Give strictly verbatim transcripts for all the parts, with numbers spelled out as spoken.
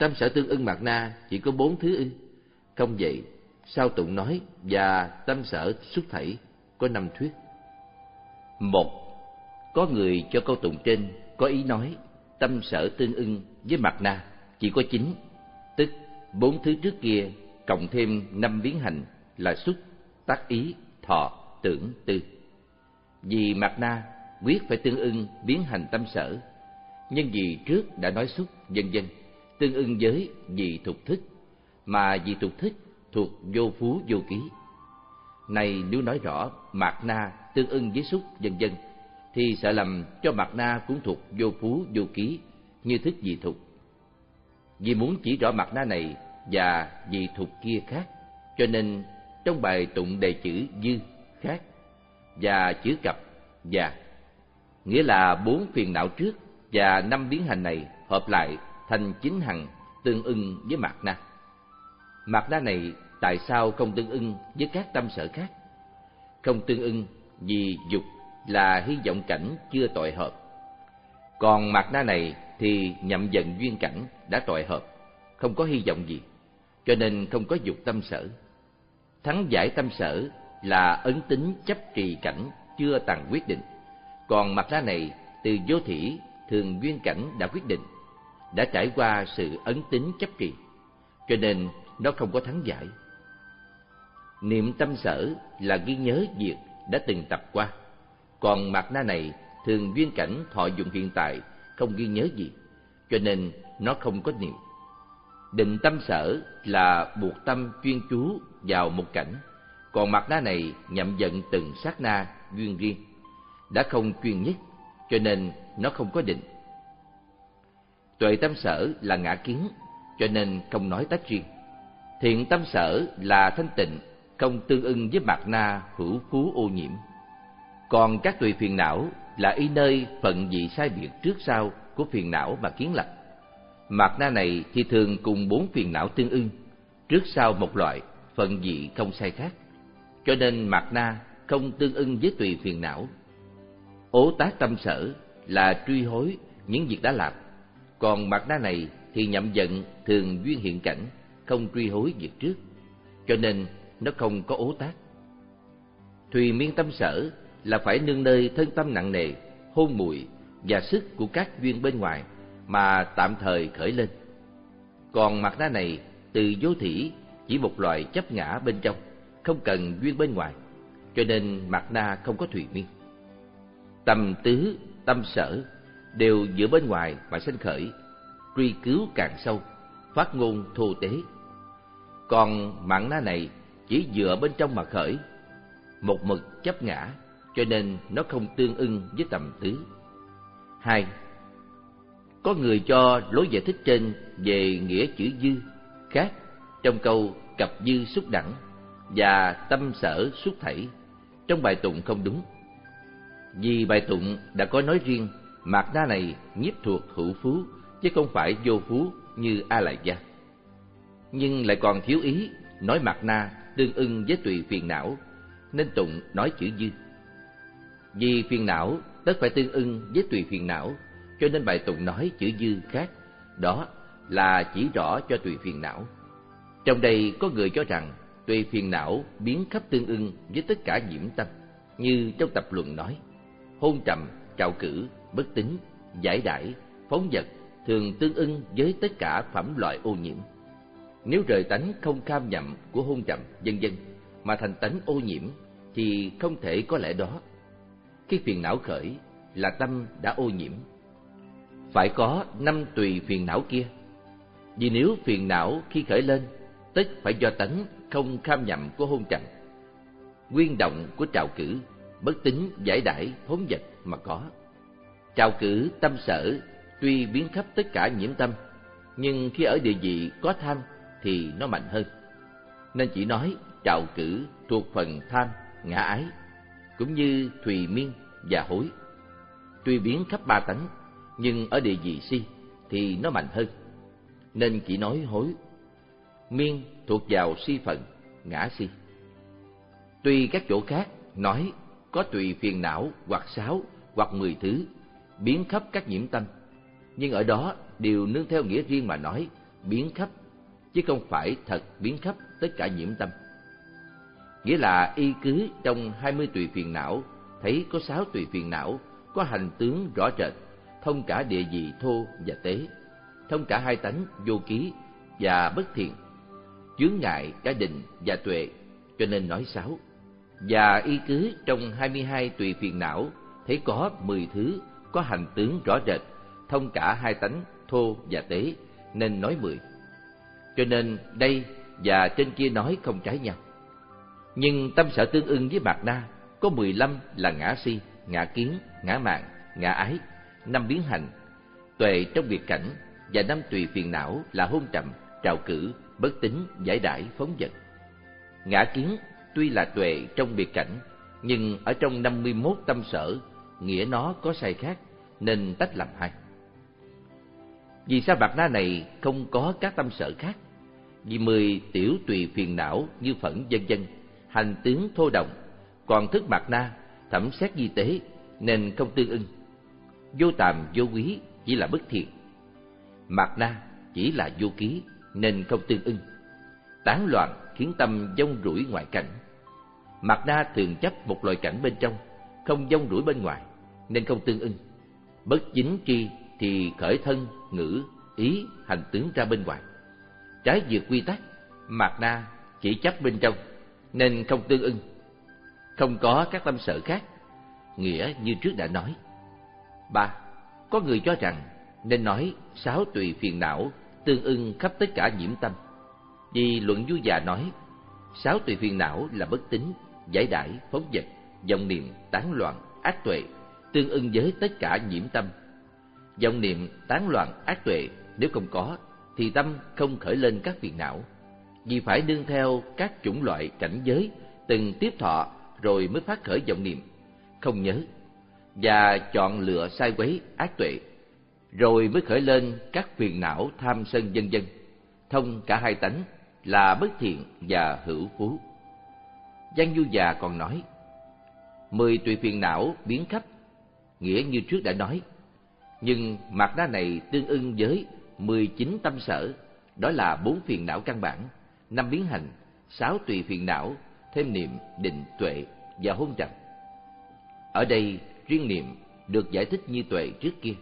Tâm sở tương ưng mạt na chỉ có bốn thứ ư? Không vậy, sao tụng nói và tâm sở xuất thảy có năm thuyết? Một, có người cho câu tụng trên có ý nói tâm sở tương ưng với mạt na chỉ có chín, tức bốn thứ trước kia cộng thêm năm biến hành là xuất, tác ý, thọ, tưởng, tư. Vì mạt na quyết phải tương ưng biến hành tâm sở, nhưng vì trước đã nói xuất, vân vân, tương ưng với vị thuộc thức, mà vị thuộc thức thuộc vô phú vô ký. Này nếu nói rõ mạt na tương ưng với xuất, vân vân, thì sợ lầm cho mạt na cũng thuộc vô phú vô ký như thức vị thuộc. Vì muốn chỉ rõ mạt na này và vị thuộc kia khác, cho nên trong bài tụng đề chữ dư khác và chữ cập và, nghĩa là bốn phiền não trước và năm biến hành này hợp lại thành chín hằng tương ưng với mạt na. Mạt na này tại sao không tương ưng với các tâm sở khác? Không tương ưng vì dục là hy vọng cảnh chưa tội hợp, còn mạt na này thì nhậm dần duyên cảnh đã tội hợp, không có hy vọng gì, cho nên không có dục tâm sở. Thắng giải tâm sở là ấn tính chấp trì cảnh chưa tàn quyết định, còn mạt na này từ vô thỉ thường duyên cảnh đã quyết định, đã trải qua sự ấn tính chấp trì, cho nên nó không có thắng giải. Niệm tâm sở là ghi nhớ việc đã từng tập qua, còn mạt na này thường duyên cảnh thọ dụng hiện tại, không ghi nhớ gì, cho nên nó không có niệm. Định tâm sở là buộc tâm chuyên chú vào một cảnh, còn mạt na này nhậm vận từng sát na duyên riêng, đã không chuyên nhất, cho nên nó không có định. Tuệ tâm sở là ngã kiến, cho nên không nói tách riêng. Thiện tâm sở là thanh tịnh, không tương ưng với mạt na hữu phú ô nhiễm. Còn các tùy phiền não là y nơi phận vị sai biệt trước sau của phiền não mà kiến lập. Mạt na này thì thường cùng bốn phiền não tương ưng, trước sau một loại, phận vị không sai khác, cho nên mạt na không tương ưng với tùy phiền não. Ố tác tâm sở là truy hối những việc đã làm, còn mạt na này thì nhậm vận thường duyên hiện cảnh, không truy hối việc trước, cho nên nó không có ố tác. Thùy miên tâm sở là phải nương nơi thân tâm nặng nề, hôn muội và sức của các duyên bên ngoài mà tạm thời khởi lên. Còn mạt na này từ vô thỉ chỉ một loại chấp ngã bên trong, không cần duyên bên ngoài, cho nên mạt na không có thùy miên. Tâm tứ, tâm sở đều dựa bên ngoài mà sanh khởi, truy cứu càng sâu, phát ngôn thô tế. Còn mạt na này chỉ dựa bên trong mà khởi, một mực chấp ngã, cho nên nó không tương ưng với tầm tứ. Hai, có người cho lối giải thích trên về nghĩa chữ dư khác trong câu cập dư xúc đẳng và tâm sở xuất thảy trong bài tụng không đúng. Vì bài tụng đã có nói riêng mạt na này nhiếp thuộc hữu phú chứ không phải vô phú như A Lại Gia, nhưng lại còn thiếu ý nói mạt na tương ưng với tùy phiền não, nên tụng nói chữ dư. Vì phiền não tất phải tương ưng với tùy phiền não, cho nên bài tụng nói chữ dư khác, đó là chỉ rõ cho tùy phiền não. Trong đây có người cho rằng tùy phiền não biến khắp tương ưng với tất cả nhiễm tâm, như trong tập luận nói: hôn trầm, trạo cử, bất tín, giải đãi, phóng dật thường tương ưng với tất cả phẩm loại ô nhiễm. Nếu rời tánh không kham nhậm của hôn trầm, vân vân mà thành tánh ô nhiễm thì không thể có lẽ đó. Khi phiền não khởi là tâm đã ô nhiễm, phải có năm tùy phiền não kia. Vì nếu phiền não khi khởi lên tất phải do tánh không kham nhậm của hôn trầm, nguyên động của trạo cử, bất tín, giải đãi, phóng dật mà có. Trạo cử tâm sở tuy biến khắp tất cả nhiễm tâm, nhưng khi ở địa vị có tham thì nó mạnh hơn, nên chỉ nói trạo cử thuộc phần tham, ngã ái, cũng như thùy miên và hối. Tuy biến khắp ba tánh, nhưng ở địa vị si thì nó mạnh hơn, nên chỉ nói hối. Miên thuộc vào si phần, ngã si. Tuy các chỗ khác nói có tùy phiền não hoặc sáu hoặc mười thứ biến khắp các nhiễm tâm, nhưng ở đó đều nương theo nghĩa riêng mà nói, biến khắp, chứ không phải thật biến khắp tất cả nhiễm tâm. Nghĩa là y cứ trong hai mươi tùy phiền não thấy có sáu tùy phiền não có hành tướng rõ rệt, thông cả địa vị thô và tế, thông cả hai tánh vô ký và bất thiện, chướng ngại cả định và tuệ, cho nên nói sáu. Và y cứ trong hai mươi hai tùy phiền não thấy có mười thứ có hành tướng rõ rệt, thông cả hai tánh thô và tế, nên nói mười. Cho nên đây và trên kia nói không trái nhau. Nhưng tâm sở tương ưng với mạt na có mười lăm là ngã si, ngã kiến, ngã mạn, ngã ái, năm biến hành, tuệ trong biệt cảnh, và năm tùy phiền não là hôn trầm, trào cử, bất tín, giải đãi, phóng dật. Ngã kiến tuy là tuệ trong biệt cảnh, nhưng ở trong năm mươi mốt tâm sở, nghĩa nó có sai khác, nên tách làm hai. Vì sao mạt na này không có các tâm sở khác? Vì mười tiểu tùy phiền não như phẫn vân vân, hành tướng thô động, còn thức mạt na thẩm xét di tế, nên không tương ưng. Vô tàm vô quý chỉ là bất thiện. Mạt na chỉ là vô ký, nên không tương ưng. Tán loạn khiến tâm vong rủi ngoại cảnh. Mạt na thường chấp một loại cảnh bên trong, không vong rủi bên ngoài, nên không tương ưng. Bất chính tri thì khởi thân, ngữ, ý, hành tướng ra bên ngoài. Trái vượt quy tắc, mạt na chỉ chấp bên trong, nên không tương ưng. Không có các tâm sở khác, nghĩa như trước đã nói. Ba, có người cho rằng nên nói sáu tùy phiền não tương ưng khắp tất cả nhiễm tâm. Vì luận vui già nói sáu tùy phiền não là bất tín, giải đãi, phóng dật, vọng niệm, tán loạn, ác tuệ, tương ưng với tất cả nhiễm tâm. Vọng niệm, tán loạn, ác tuệ nếu không có thì tâm không khởi lên các phiền não. Vì phải nương theo các chủng loại cảnh giới từng tiếp thọ rồi mới phát khởi vọng niệm, không nhớ, và chọn lựa sai quấy ác tuệ, rồi mới khởi lên các phiền não tham sân vân vân, thông cả hai tánh là bất thiện và hữu phú. Văn Du Già còn nói mười tùy phiền não biến khắp, nghĩa như trước đã nói, nhưng mạt na này tương ưng với mười chín tâm sở, đó là bốn phiền não căn bản, năm biến hành, sáu tùy phiền não, thêm niệm, định, tuệ và hôn trầm. Ở đây riêng niệm được giải thích như tuệ trước kia.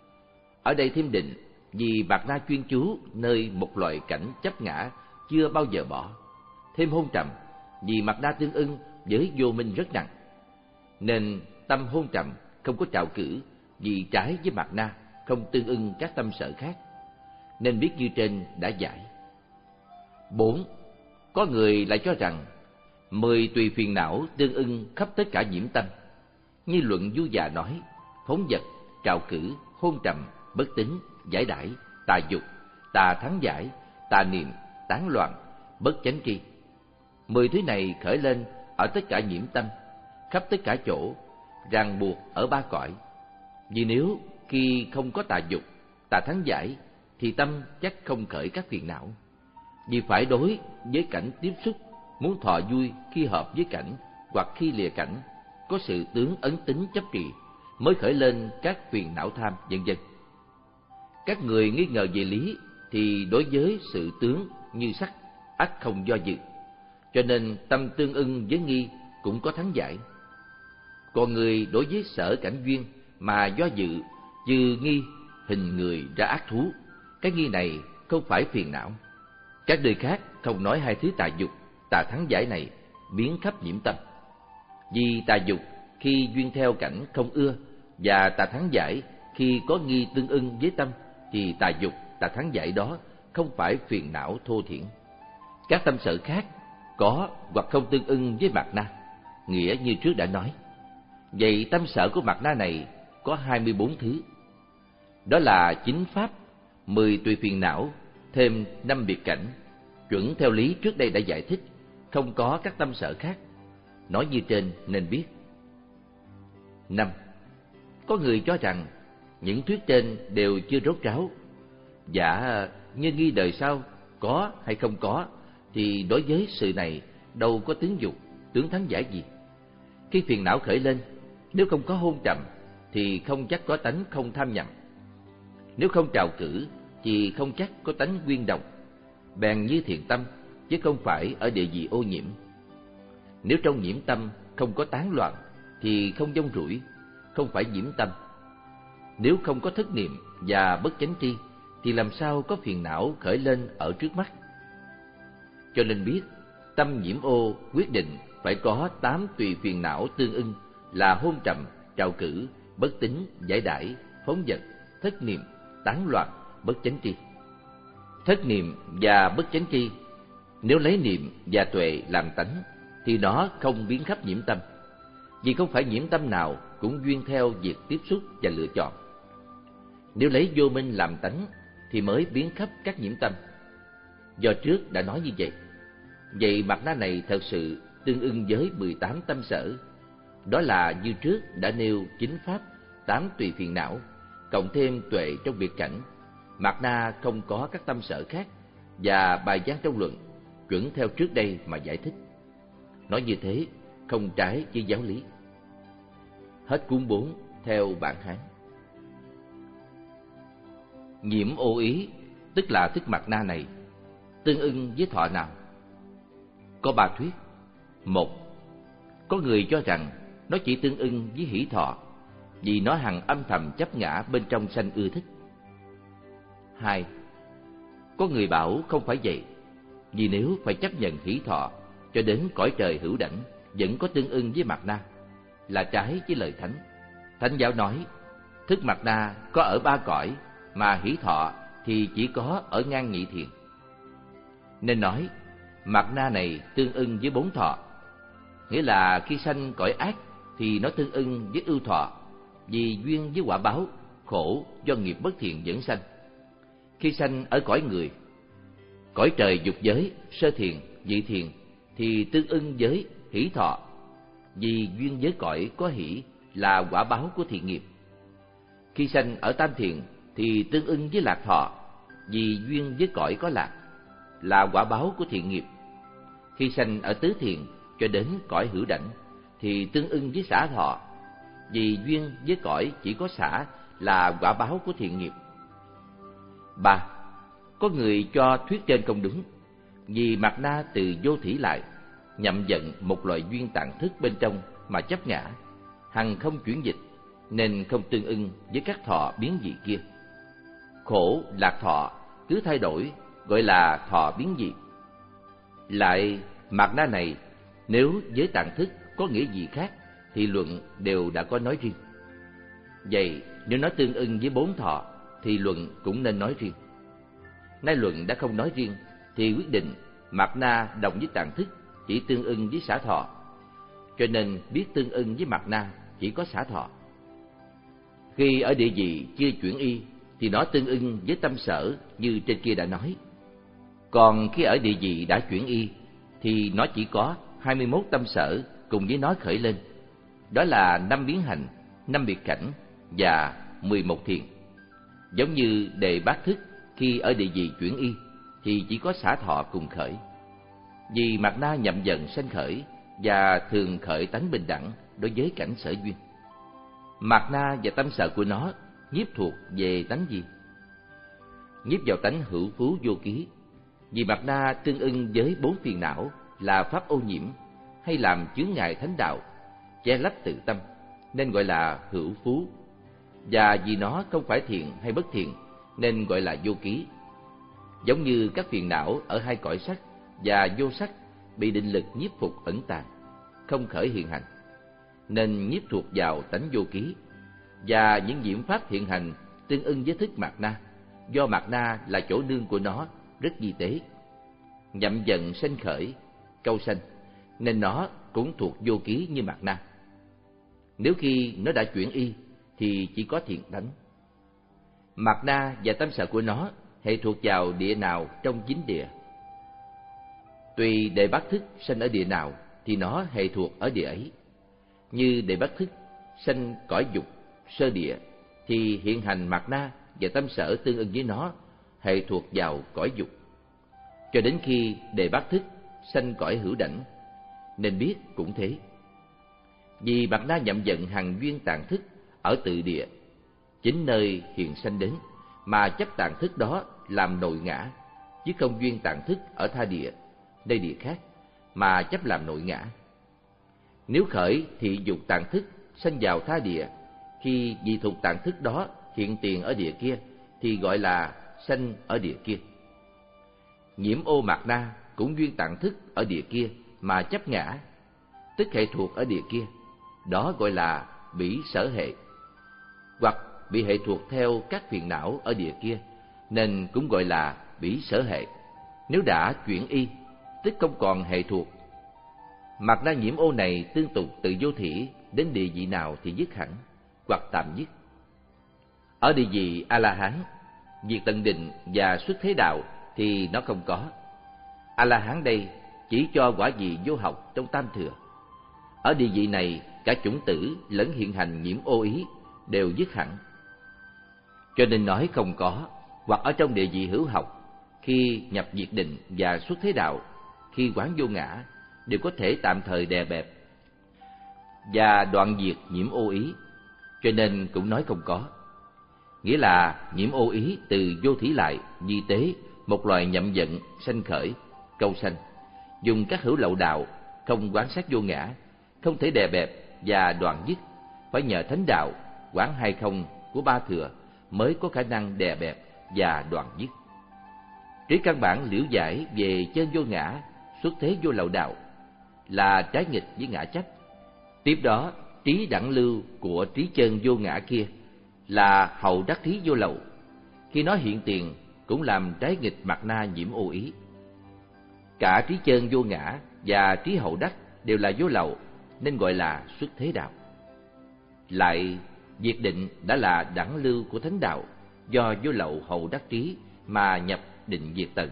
Ở đây thêm định vì mạt na chuyên chú nơi một loại cảnh chấp ngã chưa bao giờ bỏ. Thêm hôn trầm vì mạt na tương ưng với vô minh rất nặng, nên tâm hôn trầm không có trạo cử, vì trái với mạt na không tương ưng các tâm sở khác, nên biết như trên đã giải. Bốn, có người lại cho rằng mười tùy phiền não tương ưng khắp tất cả nhiễm tâm. Như luận Du Già nói, phóng dật, trạo cử, hôn trầm, bất tín, giải đãi, tà dục, tà thắng giải, tà niệm, tán loạn, bất chánh tri. Mười thứ này khởi lên ở tất cả nhiễm tâm, khắp tất cả chỗ, ràng buộc ở ba cõi. Vì nếu khi không có tà dục, tà thắng giải, thì tâm chắc không khởi các phiền não. Vì phải đối với cảnh tiếp xúc, muốn thọ vui khi hợp với cảnh hoặc khi lìa cảnh, có sự tướng ấn tính chấp trì, mới khởi lên các phiền não tham vân vân. Các người nghi ngờ về lý thì đối với sự tướng như sắc ắt không do dự, cho nên tâm tương ưng với nghi cũng có thắng giải. Còn người đối với sở cảnh duyên mà do dự như nghi hình người ra ác thú, cái nghi này không phải phiền não. Các nơi khác không nói hai thứ tà dục, tà thắng giải này biến khắp nhiễm tâm. Vì tà dục khi duyên theo cảnh không ưa, và tà thắng giải khi có nghi tương ưng với tâm, thì tà dục, tà thắng giải đó không phải phiền não thô thiển. Các tâm sở khác có hoặc không tương ưng với mạt na, nghĩa như trước đã nói. Vậy tâm sở của mạt na này có hai mươi bốn thứ. Đó là chính pháp, mười tùy phiền não, thêm năm biệt cảnh, chuẩn theo lý trước đây đã giải thích, không có các tâm sở khác. Nói như trên nên biết. Năm, có người cho rằng những thuyết trên đều chưa rốt ráo. Dạ, như nghi đời sau có hay không có, thì đối với sự này đâu có tướng dục, tướng thắng giải gì. Khi phiền não khởi lên, nếu không có hôn trầm thì không chắc có tánh không tham nhậm. Nếu không trào cử thì không chắc có tánh nguyên đồng, bèn như thiện tâm, chứ không phải ở địa vị ô nhiễm. Nếu trong nhiễm tâm không có tán loạn, thì không vong rủi, không phải nhiễm tâm. Nếu không có thất niệm và bất chánh tri, thì làm sao có phiền não khởi lên ở trước mắt? Cho nên biết, tâm nhiễm ô quyết định phải có tám tùy phiền não tương ưng là hôn trầm, trạo cử, bất tín, giải đãi, phóng dật, thất niệm, tán loạn, bất chánh tri. Thất niệm và bất chánh tri, nếu lấy niệm và tuệ làm tánh, thì nó không biến khắp nhiễm tâm, vì không phải nhiễm tâm nào cũng duyên theo việc tiếp xúc và lựa chọn. Nếu lấy vô minh làm tánh, thì mới biến khắp các nhiễm tâm. Do trước đã nói như vậy, vậy mặt na này thật sự tương ưng với mười tám tâm sở. Đó là như trước đã nêu chính pháp, tám tùy phiền não, cộng thêm tuệ trong biệt cảnh. Mặt na không có các tâm sở khác, và bài giảng trong luận chuẩn theo trước đây mà giải thích. Nói như thế không trái với giáo lý. Hết cuốn bốn theo bản Hán. Nhiễm ô ý, tức là thức mặt na này, tương ưng với thọ nào? Có ba thuyết. Một, có người cho rằng nó chỉ tương ưng với hỷ thọ, vì nó hằng âm thầm chấp ngã bên trong sanh ưa thích. Hai, có người bảo không phải vậy, vì nếu phải chấp nhận hỷ thọ cho đến cõi trời hữu đảnh vẫn có tương ưng với mặt na, là trái với lời Thánh. Thánh giáo nói, thức mặt na có ở ba cõi, mà hỷ thọ thì chỉ có ở ngang nhị thiền. Nên nói, mặt na này tương ưng với bốn thọ, nghĩa là khi sanh cõi ác thì nó tương ưng với ưu thọ, vì duyên với quả báo, khổ do nghiệp bất thiện dẫn sanh. Khi sanh ở cõi người, cõi trời dục giới, sơ thiền, nhị thiền, thì tương ưng với hỷ thọ, vì duyên với cõi có hỷ là quả báo của thiện nghiệp. Khi sanh ở tam thiền thì tương ưng với lạc thọ, vì duyên với cõi có lạc là quả báo của thiện nghiệp. Khi sanh ở tứ thiền cho đến cõi hữu đảnh thì tương ưng với xả thọ, vì duyên với cõi chỉ có xả là quả báo của thiện nghiệp. Ba, có người cho thuyết trên không đúng, vì mặt na từ vô thỉ lại, nhậm giận một loại duyên tạng thức bên trong mà chấp ngã, hằng không chuyển dịch, nên không tương ưng với các thọ biến dị kia. Khổ, lạc thọ cứ thay đổi, gọi là thọ biến dị. Lại mặt na này, nếu với tạng thức có nghĩa gì khác thì luận đều đã có nói riêng. Vậy nếu nó tương ưng với bốn thọ thì luận cũng nên nói riêng. Nay luận đã không nói riêng thì quyết định mặt na đồng với tạng thức chỉ tương ưng với xả thọ, cho nên biết tương ưng với mặt na chỉ có xả thọ. Khi ở địa vị chưa chuyển y thì nó tương ưng với tâm sở như trên kia đã nói. Còn khi ở địa vị đã chuyển y thì nó chỉ có hai mươi mốt tâm sở cùng với nó khởi lên. Đó là năm biến hành, năm biệt cảnh và mười một thiền. Giống như đề bát thức khi ở địa vị chuyển y thì chỉ có xả thọ cùng khởi. Vì mặt na nhậm dần sanh khởi và thường khởi tánh bình đẳng đối với cảnh sở duyên. Mặt na và tâm sở của nó nhiếp thuộc về tánh gì? Nhiếp vào tánh hữu phú vô ký. Vì mặt na tương ưng với bốn phiền não là pháp ô nhiễm, hay làm chướng ngại thánh đạo, che lấp tự tâm, nên gọi là hữu phú. Và vì nó không phải thiện hay bất thiện, nên gọi là vô ký. Giống như các phiền não ở hai cõi sắc và vô sắc bị định lực nhiếp phục ẩn tàng, không khởi hiện hành, nên nhiếp thuộc vào tánh vô ký. Và những diễm pháp hiện hành tương ưng với thức mạt na, do mạt na là chỗ nương của nó, rất vi tế. Nhậm dần sanh khởi, câu sanh, nên nó cũng thuộc vô ký như mạt na. Nếu khi nó đã chuyển y thì chỉ có thiện tánh. Mạt na và tâm sở của nó hệ thuộc vào địa nào trong chín địa. Tùy đề bát thức sanh ở địa nào thì nó hệ thuộc ở địa ấy. Như đề bát thức sanh cõi dục sơ địa thì hiện hành mạt na và tâm sở tương ưng với nó, hệ thuộc vào cõi dục. Cho đến khi đề bát thức sanh cõi hữu đảnh, nên biết cũng thế. Vì mạt na nhậm dần hằng duyên tạng thức ở tự địa, chính nơi hiện sanh đến, mà chấp tạng thức đó làm nội ngã, chứ không duyên tạng thức ở tha địa, nơi địa khác, mà chấp làm nội ngã. Nếu khởi thị dục tạng thức sanh vào tha địa, khi dị thuộc tạng thức đó hiện tiền ở địa kia, thì gọi là sanh ở địa kia. Nhiễm ô mạt na cũng duyên tạng thức ở địa kia mà chấp ngã, tức hệ thuộc ở địa kia, đó gọi là bỉ sở hệ. Hoặc bị hệ thuộc theo các phiền não ở địa kia, nên cũng gọi là bỉ sở hệ. Nếu đã chuyển y, tức không còn hệ thuộc. Mạt na nhiễm ô này tương tục từ vô thỉ đến địa vị nào thì dứt hẳn, hoặc tạm dứt. Ở địa vị A-la-hán, việc tận định và xuất thế đạo thì nó không có. A-la-hán đây chỉ cho quả vị vô học trong tam thừa. Ở địa vị này, cả chủng tử lẫn hiện hành nhiễm ô ý đều dứt hẳn. Cho nên nói không có, hoặc ở trong địa vị hữu học, khi nhập diệt định và xuất thế đạo, khi quán vô ngã, đều có thể tạm thời đè bẹp và đoạn diệt nhiễm ô ý, cho nên cũng nói không có. Nghĩa là nhiễm ô ý từ vô thỉ lại, di tế, một loài nhậm giận, sanh khởi, câu sanh, dùng các hữu lậu đạo, không quán sát vô ngã, không thể đè bẹp và đoạn dứt, phải nhờ thánh đạo, quán hai không của ba thừa mới có khả năng đè bẹp và đoạn dứt. Trí căn bản liễu giải về chân vô ngã, xuất thế vô lậu đạo là trái nghịch với ngã chấp. Tiếp đó, trí đẳng lưu của trí chân vô ngã kia là hậu đắc trí vô lậu. Khi nó hiện tiền cũng làm trái nghịch mạt na nhiễm ô ý. Cả trí chân vô ngã và trí hậu đắc đều là vô lậu, nên gọi là xuất thế đạo. Lại, diệt định đã là đẳng lưu của thánh đạo, do vô lậu hậu đắc trí mà nhập định diệt tận.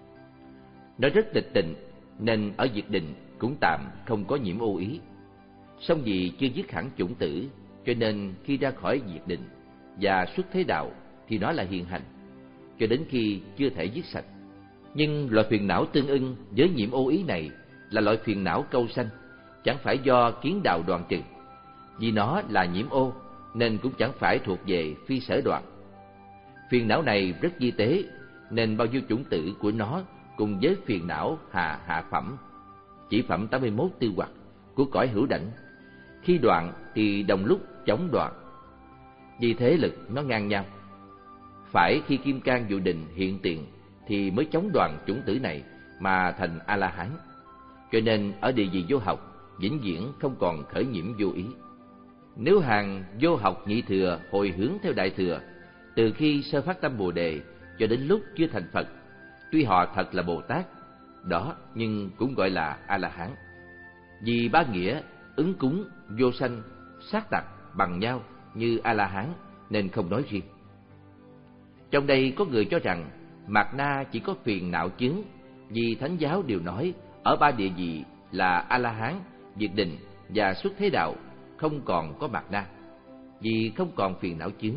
Nó rất tịch tịnh, nên ở diệt định cũng tạm không có nhiễm ô ý. Song vì chưa dứt hẳn chủng tử, cho nên khi ra khỏi diệt định và xuất thế đạo thì nó là hiện hành, cho đến khi chưa thể dứt sạch. Nhưng loại phiền não tương ưng với nhiễm ô ý này là loại phiền não câu sanh, chẳng phải do kiến đạo đoạn trừ. Vì nó là nhiễm ô, nên cũng chẳng phải thuộc về phi sở đoạn. Phiền não này rất di tế, nên bao nhiêu chủng tử của nó cùng với phiền não hạ hạ phẩm, chỉ phẩm tám mươi mốt tư hoặc của cõi hữu đảnh, khi đoạn thì đồng lúc chống đoạn. Vì thế lực nó ngang nhau. Phải khi kim cang vô định hiện tiền thì mới chống đoạn chủng tử này mà thành A-la-hán. Cho nên ở địa vị vô học, vĩnh viễn không còn khởi nhiễm vô ý. Nếu hàng vô học nhị thừa hồi hướng theo đại thừa, từ khi sơ phát tâm Bồ Đề cho đến lúc chưa thành Phật, tuy họ thật là Bồ Tát, đó nhưng cũng gọi là A-la-hán. Vì ba nghĩa ứng cúng, vô sanh, sát tặc bằng nhau như A-la-hán nên không nói riêng. Trong đây có người cho rằng mạt na chỉ có phiền não chướng, vì thánh giáo đều nói ở ba địa vị là A-la-hán, diệt định và xuất thế đạo không còn có mạt na, vì không còn phiền não chướng.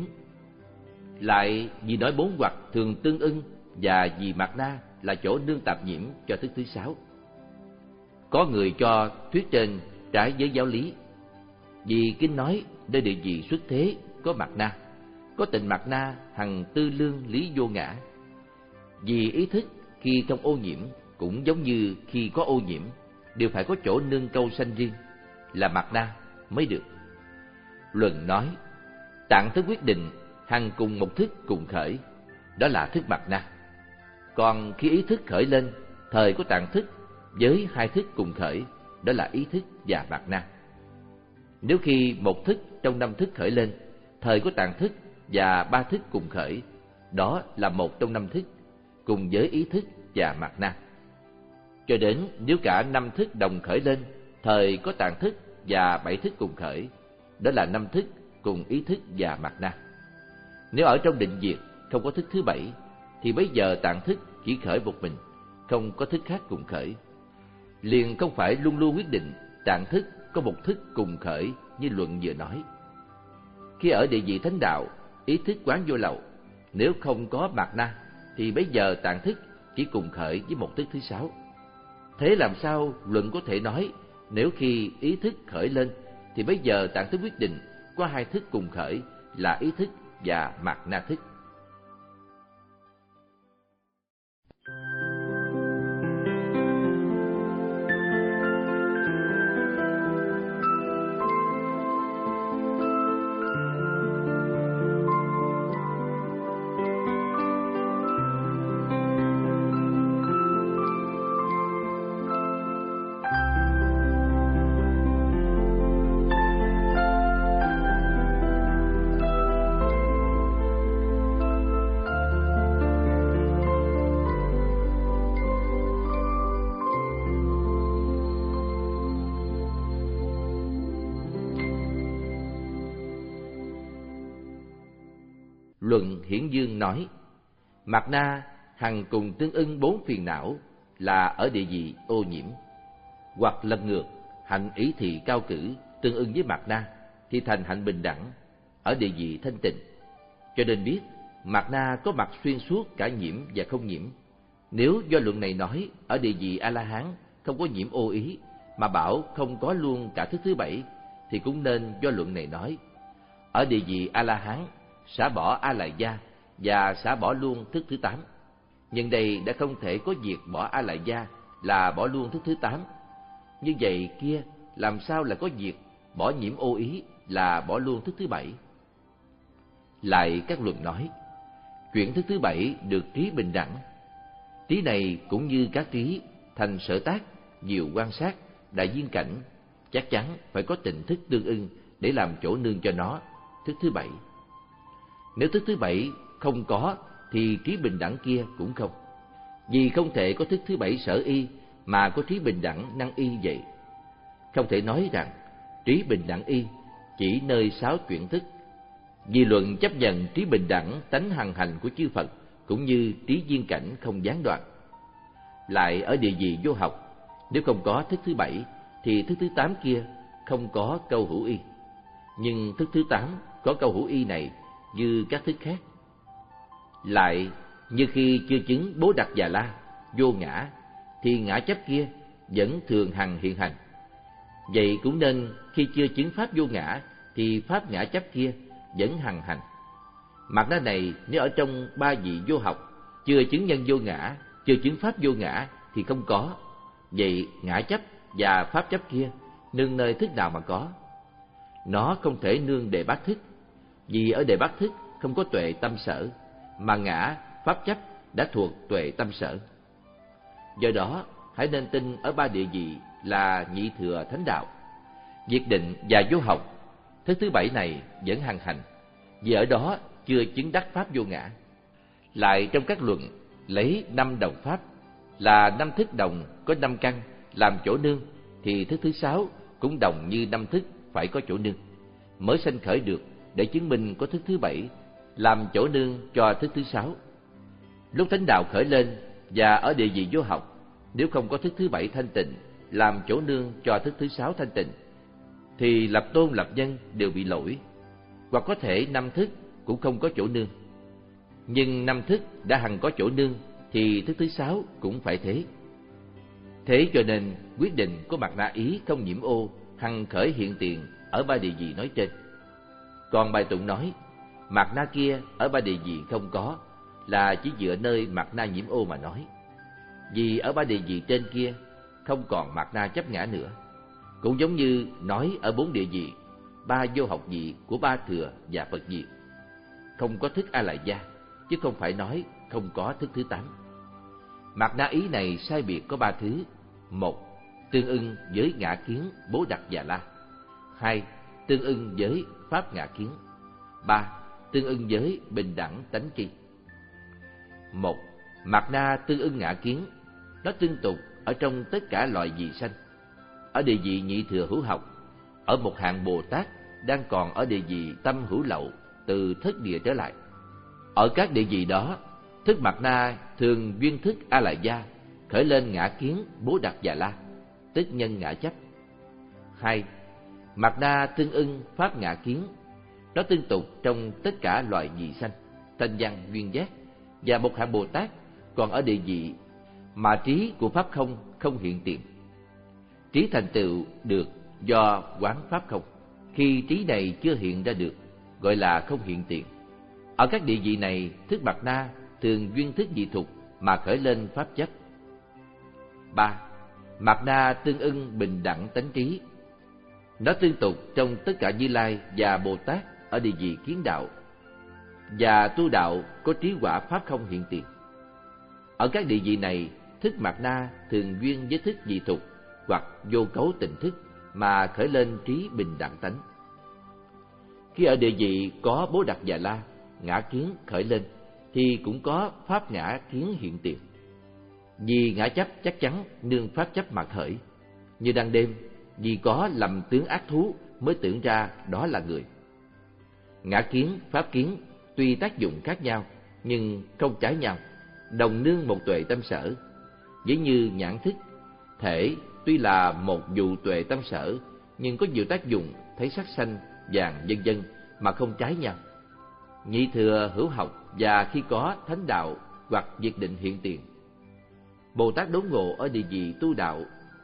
Lại vì nói bốn hoặc thường tương ưng và vì mạt na là chỗ nương tạp nhiễm cho thức thứ sáu. Có người cho thuyết trên trái với giáo lý, vì kinh nói nơi địa vị xuất thế có mạt na, có tịnh mạt na hằng tư lương lý vô ngã. Vì ý thức khi không ô nhiễm cũng giống như khi có ô nhiễm, đều phải có chỗ nương câu sanh riêng, là mạt na mới được. Luận nói tạng thức quyết định hằng cùng một thức cùng khởi, đó là thức mạt na. Còn khi ý thức khởi lên, thời của tạng thức với hai thức cùng khởi, đó là ý thức và mạt na. Nếu khi một thức trong năm thức khởi lên, thời của tạng thức và ba thức cùng khởi, đó là một trong năm thức cùng với ý thức và mạt na. Cho đến nếu cả năm thức đồng khởi lên, thời có tạng thức và bảy thức cùng khởi, đó là năm thức cùng ý thức và mạt na. Nếu ở trong định diệt không có thức thứ bảy, thì bây giờ tạng thức chỉ khởi một mình, không có thức khác cùng khởi. Liền không phải luôn luôn quyết định tạng thức có một thức cùng khởi như luận vừa nói. Khi ở địa vị thánh đạo, ý thức quán vô lậu, nếu không có mạt na, thì bây giờ tạng thức chỉ cùng khởi với một thức thứ sáu. Thế làm sao luận có thể nói nếu khi ý thức khởi lên, thì bây giờ tạng thức quyết định có hai thức cùng khởi là ý thức và mạt na thức. Luận Hiển Dương nói, Mạt Na hằng cùng tương ưng bốn phiền não là ở địa vị ô nhiễm. Hoặc lật ngược, hạnh ý thị cao cử tương ưng với Mạt Na thì thành hạnh bình đẳng ở địa vị thanh tịnh. Cho nên biết Mạt Na có mặt xuyên suốt cả nhiễm và không nhiễm. Nếu do luận này nói ở địa vị A-la-hán không có nhiễm ô ý, mà bảo không có luôn cả thức thứ bảy, thì cũng nên do luận này nói ở địa vị A-la-hán xả bỏ A-lại gia và xả bỏ luôn thức thứ tám. Nhưng đây đã không thể có việc bỏ A-lại gia là bỏ luôn thức thứ tám. Như vậy kia làm sao là có việc bỏ nhiễm ô ý là bỏ luôn thức thứ bảy? Lại các luận nói, chuyển thức thứ bảy được trí bình đẳng. Trí này cũng như các trí thành sở tác, diệu quan sát, đại viên cảnh, chắc chắn phải có tình thức tương ưng để làm chỗ nương cho nó, thức thứ bảy. Nếu thức thứ bảy không có thì trí bình đẳng kia cũng không. Vì không thể có thức thứ bảy sở y mà có trí bình đẳng năng y vậy. Không thể nói rằng trí bình đẳng y chỉ nơi sáu chuyển thức. Vì luận chấp nhận trí bình đẳng tánh hằng hành của chư Phật cũng như trí viên cảnh không gián đoạn. Lại ở địa vị vô học, nếu không có thức thứ bảy thì thức thứ tám kia không có câu hữu y. Nhưng thức thứ tám có câu hữu y này như các thức khác. Lại như khi chưa chứng Bố Đặc Già La, vô ngã, thì ngã chấp kia vẫn thường hằng hiện hành. Vậy cũng nên khi chưa chứng pháp vô ngã thì pháp ngã chấp kia vẫn hằng hành. Mặt đó này nếu ở trong ba vị vô học, chưa chứng nhân vô ngã, chưa chứng pháp vô ngã thì không có. Vậy ngã chấp và pháp chấp kia nương nơi thức nào mà có? Nó không thể nương đề bát thức, vì ở đề bát thức không có tuệ tâm sở, mà ngã, pháp chấp đã thuộc tuệ tâm sở. Do đó, hãy nên tin ở ba địa vị là nhị thừa thánh đạo, diệt định và vô học. Thức thứ bảy này vẫn hằng hành, vì ở đó chưa chứng đắc pháp vô ngã. Lại trong các luận lấy năm đồng pháp là năm thức đồng có năm căn làm chỗ nương, thì thức thứ sáu cũng đồng như năm thức phải có chỗ nương, mới sanh khởi được để chứng minh có thức thứ bảy làm chỗ nương cho thức thứ sáu. Lúc thánh đạo khởi lên và ở địa vị vô học, nếu không có thức thứ bảy thanh tịnh làm chỗ nương cho thức thứ sáu thanh tịnh, thì lập tôn lập nhân đều bị lỗi, hoặc có thể năm thức cũng không có chỗ nương. Nhưng năm thức đã hằng có chỗ nương thì thức thứ sáu cũng phải thế. Thế cho nên quyết định của Mạt Na ý không nhiễm ô hằng khởi hiện tiền ở ba địa vị nói trên. Còn bài tụng nói Mạt Na kia ở ba địa vị không có là chỉ dựa nơi Mạt Na nhiễm ô mà nói. Vì ở ba địa vị trên kia không còn Mạt Na chấp ngã nữa. Cũng giống như nói ở bốn địa vị, ba vô học vị của ba thừa và Phật vị, không có thức A-lại gia, chứ không phải nói không có thức thứ tám. Mạt Na ý này sai biệt có ba thứ: một, tương ưng với ngã kiến Bố Đặc Già La; hai, tương ưng với pháp ngã kiến; ba, tương ưng với bình đẳng tánh tri. Một, Mạt Na tương ưng ngã kiến, nó tương tục ở trong tất cả loại vị sanh. Ở địa vị nhị thừa hữu học, ở một hạng Bồ Tát đang còn ở địa vị tâm hữu lậu từ thất địa trở lại. Ở các địa vị đó, thức Mạt Na thường duyên thức A-lại gia khởi lên ngã kiến Bố Đặc Già La, tức nhân ngã chấp. Hai, Mạt Na tương ưng pháp ngã kiến, nó tương tục trong tất cả loại vị sanh, thanh văn duyên giác, và một hạng Bồ Tát còn ở địa vị mà trí của pháp không không hiện tiền. Trí thành tựu được do quán pháp không, khi trí này chưa hiện ra được gọi là không hiện tiền. Ở các địa vị này, thức Mạt Na thường duyên thức dị thục mà khởi lên pháp chấp. Ba, Mạt Na tương ưng bình đẳng tánh trí, nó tương tục trong tất cả Như Lai và Bồ Tát ở địa vị kiến đạo và tu đạo có trí quả pháp không hiện tiền. Ở các địa vị này, thức Mạt Na thường duyên với thức dị thục hoặc vô cấu tình thức mà khởi lên trí bình đẳng tánh. Khi ở địa vị có Bố Đặc Già La, ngã kiến khởi lên thì cũng có pháp ngã kiến hiện tiền. Vì ngã chấp chắc chắn nương pháp chấp mà khởi, như đang đêm vì có lầm tướng ác thú mới tưởng ra đó là người. Ngã kiến, pháp kiến tuy tác dụng khác nhau nhưng không trái nhau, đồng nương một tuệ tâm sở. Ví như nhãn thức, thể tuy là một dụ tuệ tâm sở nhưng có nhiều tác dụng thấy sắc xanh, vàng vân vân mà không trái nhau. Nhị thừa hữu học và khi có thánh đạo hoặc diệt định hiện tiền. Bồ Tát đốn ngộ ở địa vị tu đạo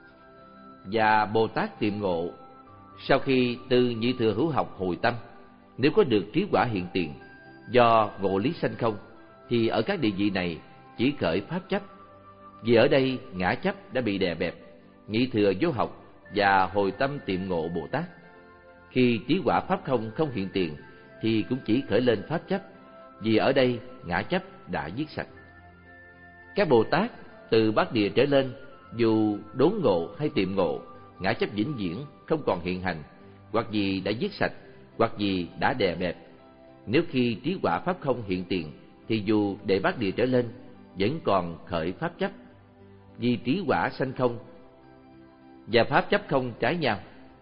và Bồ Tát tiệm ngộ sau khi từ nhị thừa hữu học hồi tâm, nếu có được trí quả hiện tiền do ngộ lý sanh không, thì ở các địa vị này chỉ khởi pháp chấp. Vì ở đây ngã chấp đã bị đè bẹp, nhị thừa vô học và hồi tâm tiệm ngộ Bồ Tát, khi trí quả pháp không không hiện tiền thì cũng chỉ khởi lên pháp chấp, vì ở đây ngã chấp đã giết sạch. Các Bồ Tát từ bát địa trở lên, dù đốn ngộ hay tiệm ngộ, ngã chấp vĩnh viễn không còn hiện hành, hoặc vì đã giết sạch, hoặc vì đã đè bẹp. Nếu khi trí quả pháp không hiện tiền thì dù đệ bát địa trở lên vẫn còn khởi pháp chấp, vì trí quả sanh không và pháp chấp không trái nhau.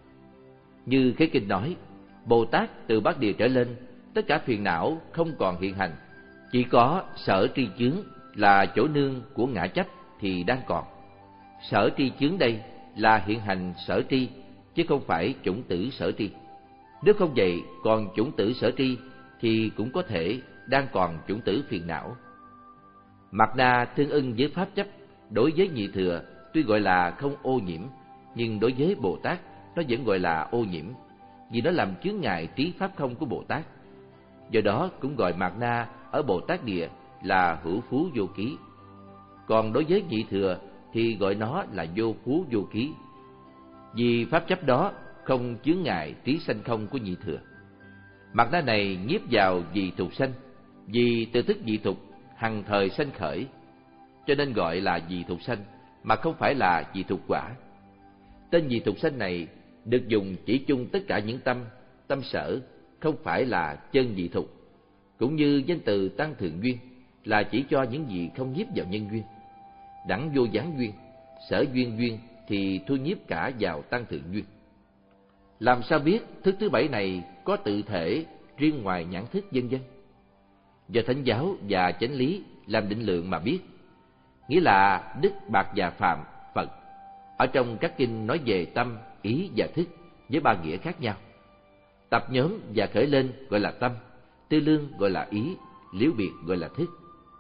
Như Khế Kinh nói, Bồ Tát từ bát địa trở lên, tất cả phiền não không còn hiện hành, chỉ có sở tri chướng là chỗ nương của ngã chấp thì đang còn. Sở tri chướng đây là hiện hành sở tri, chứ không phải chủng tử sở tri. Nếu không vậy, còn chủng tử sở tri thì cũng có thể đang còn chủng tử phiền não. Mạt Na tương ưng với pháp chấp, đối với nhị thừa tuy gọi là không ô nhiễm, nhưng đối với Bồ Tát nó vẫn gọi là ô nhiễm, vì nó làm chướng ngại trí pháp không của Bồ Tát. Do đó cũng gọi Mạt Na ở Bồ Tát địa là hữu phú vô ký. Còn đối với nhị thừa thì gọi nó là vô phú vô ký, vì pháp chấp đó không chướng ngại trí sanh không của nhị thừa. Mạt Na này nhiếp vào vì thục sanh, vì từ thức dị thục hằng thời sanh khởi, cho nên gọi là dị thục sanh mà không phải là dị thục quả. Tên dị thục sanh này được dùng chỉ chung tất cả những tâm, tâm sở, không phải là chân dị thục. Cũng như danh từ tăng thượng duyên là chỉ cho những gì không nhiếp vào nhân duyên. Đẳng vô gián duyên, sở duyên duyên thì thu nhiếp cả vào tăng thượng duyên. Làm sao biết thức thứ bảy này có tự thể riêng ngoài nhãn thức vân vân? Do thánh giáo và chánh lý làm định lượng mà biết. Nghĩa là Đức Bạc Già Phạm Phật ở trong các kinh nói về tâm, ý và thức với ba nghĩa khác nhau. Tập nhóm và khởi lên gọi là tâm, tư lương gọi là ý, liễu biệt gọi là thức.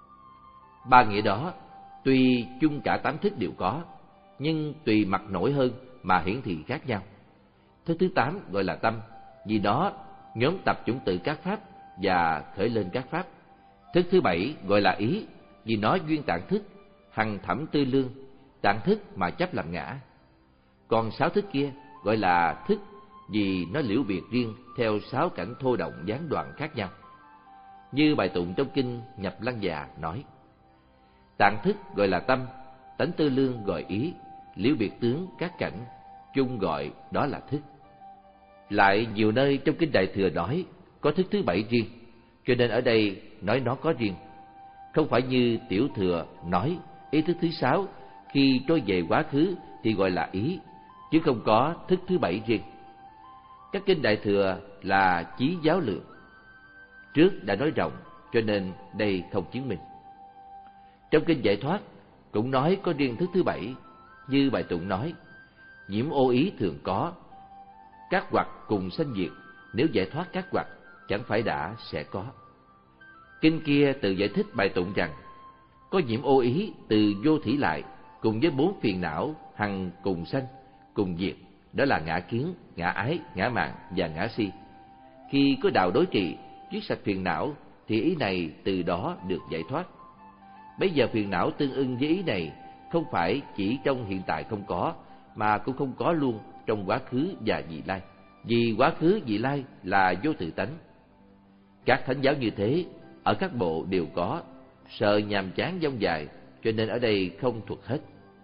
Ba nghĩa đó tuy chung cả tám thức đều có, nhưng tùy mặt nổi hơn mà hiển thị khác nhau. Thức thứ tám gọi là tâm, vì nó nhóm tập chủng tự các pháp và khởi lên các pháp. Thức thứ bảy gọi là ý, vì nó duyên tạng thức, hằng thẩm tư lương, tạng thức mà chấp làm ngã. Còn sáu thức kia gọi là thức, vì nó liễu biệt riêng theo sáu cảnh thô động gián đoạn khác nhau. Như bài tụng trong kinh Nhập Lăng Già nói: tạng thức gọi là tâm, tánh tư lương gọi ý, liễu biệt tướng các cảnh chung gọi đó là thức. Lại nhiều nơi trong kinh Đại Thừa nói có thức thứ bảy riêng, cho nên ở đây nói nó có riêng. Không phải như Tiểu Thừa nói ý thức thứ sáu khi trôi về quá khứ thì gọi là ý, chứ không có thức thứ bảy riêng. Các kinh Đại Thừa là chí giáo lượng, trước đã nói rộng, cho nên đây không chứng minh. Trong kinh Giải Thoát cũng nói có riêng thức thứ bảy, như bài tụng nói: nhiễm ô ý thường có, các hoặc cùng sanh diệt, nếu giải thoát các hoặc chẳng phải đã sẽ có. Kinh kia tự giải thích bài tụng rằng có nhiễm ô ý từ vô thỉ lại, cùng với bốn phiền não hằng cùng sanh cùng diệt, đó là ngã kiến, ngã ái, ngã mạn và ngã si. Khi có đạo đối trị giết sạch phiền não thì ý này từ đó được giải thoát. Bây giờ phiền não tương ưng với ý này không phải chỉ trong hiện tại không có, mà cũng không có luôn trong quá khứ và vị lai, vì quá khứ vị lai là vô tự tánh. Các thánh giáo như thế ở các bộ đều có, sợ nhàm chán dông dài, cho nên ở đây không thuật hết.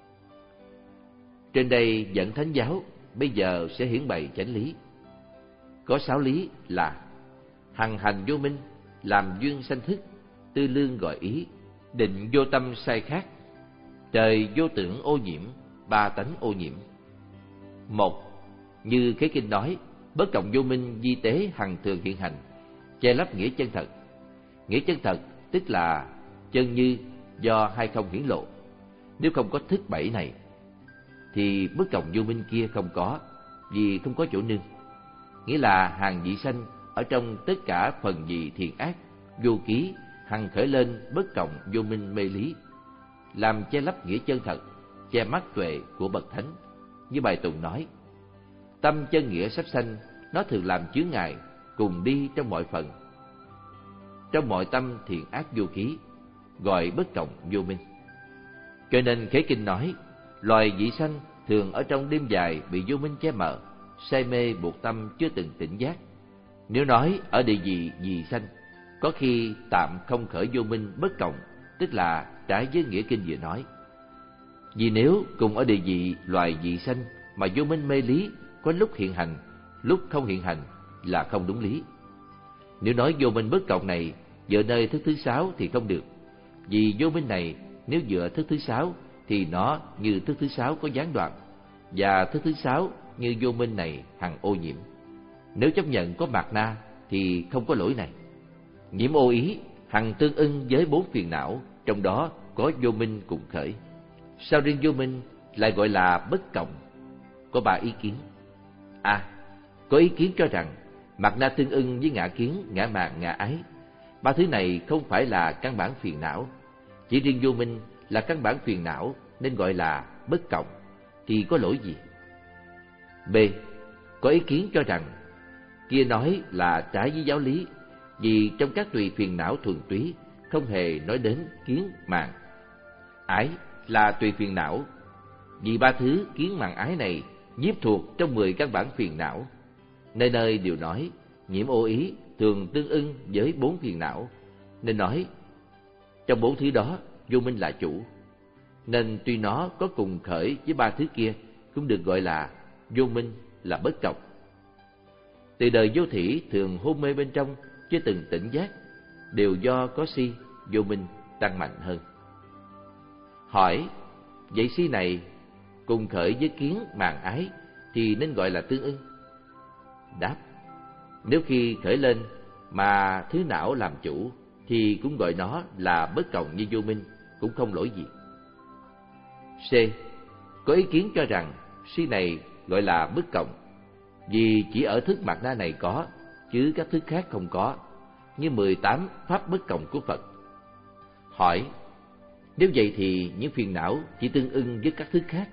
Trên đây dẫn thánh giáo, bây giờ sẽ hiển bày chánh lý. Có sáu lý là hằng hành vô minh, làm duyên sanh thức, tư lương gọi ý, định vô tâm sai khác, trời vô tưởng ô nhiễm, ba tánh ô nhiễm. Một, như Khế Kinh nói, bất cộng vô minh di tế hằng thường hiện hành, che lấp nghĩa chân thật. Nghĩa chân thật tức là chân như do hai không hiển lộ. Nếu không có thức bảy này thì bất cộng vô minh kia không có, vì không có chỗ nương. Nghĩa là hàng vị sanh ở trong tất cả phần vị thiện ác, vô ký, hằng khởi lên bất cộng vô minh mê lý, làm che lấp nghĩa chân thật, che mắt tuệ của bậc thánh. Như bài tụng nói: tâm chân nghĩa sắp sanh, nó thường làm chướng ngại, cùng đi trong mọi phần. Trong mọi tâm thiện ác vô ký, gọi bất cộng vô minh. Cho nên Khế Kinh nói, loài vị sanh thường ở trong đêm dài bị vô minh che mờ, say mê buộc tâm chưa từng tỉnh giác. Nếu nói ở địa vị vị sanh, có khi tạm không khởi vô minh bất cộng, tức là trái với nghĩa kinh vừa nói. Vì nếu cùng ở địa vị loài vị sanh mà vô minh mê lý có lúc hiện hành, lúc không hiện hành là không đúng lý. Nếu nói vô minh bất cộng này dựa nơi thức thứ sáu thì không được. Vì vô minh này nếu dựa thức thứ sáu thì nó như thức thứ sáu có gián đoạn, và thức thứ sáu như vô minh này hằng ô nhiễm. Nếu chấp nhận có mạt na thì không có lỗi này. Nhiễm ô ý hằng tương ưng với bốn phiền não, trong đó có vô minh cùng khởi. Sao riêng vô minh lại gọi là bất cộng? Có ba ý kiến. A. Có ý kiến cho rằng mạt na tương ưng với ngã kiến, ngã mạn, ngã ái. Ba thứ này không phải là căn bản phiền não, chỉ riêng vô minh là căn bản phiền não nên gọi là bất cộng, thì có lỗi gì? B. Có ý kiến cho rằng kia nói là trái với giáo lý, vì trong các tùy phiền não thuần túy không hề nói đến kiến, mạn, ái là tùy phiền não. Vì ba thứ kiến, mạn, ái này nhiếp thuộc trong mười căn bản phiền não, nơi nơi đều nói nhiễm ô ý thường tương ưng với bốn phiền não, nên nói trong bốn thứ đó vô minh là chủ. Nên tuy nó có cùng khởi với ba thứ kia cũng được gọi là vô minh, là bất cộng. Từ đời vô thủy thường hôn mê bên trong chưa từng tỉnh giác, đều do có si, vô minh tăng mạnh hơn. Hỏi: vậy si này cùng khởi với kiến, mạn, ái thì nên gọi là tương ưng? Đáp: nếu khi khởi lên mà thứ não làm chủ thì cũng gọi nó là bất cộng như vô minh, cũng không lỗi gì. C. Có ý kiến cho rằng si này gọi là bất cộng, vì chỉ ở thức mạt na này có, chứ các thức khác không có, như mười tám pháp bất cộng của Phật. Hỏi: nếu vậy thì những phiền não chỉ tương ưng với các thức khác,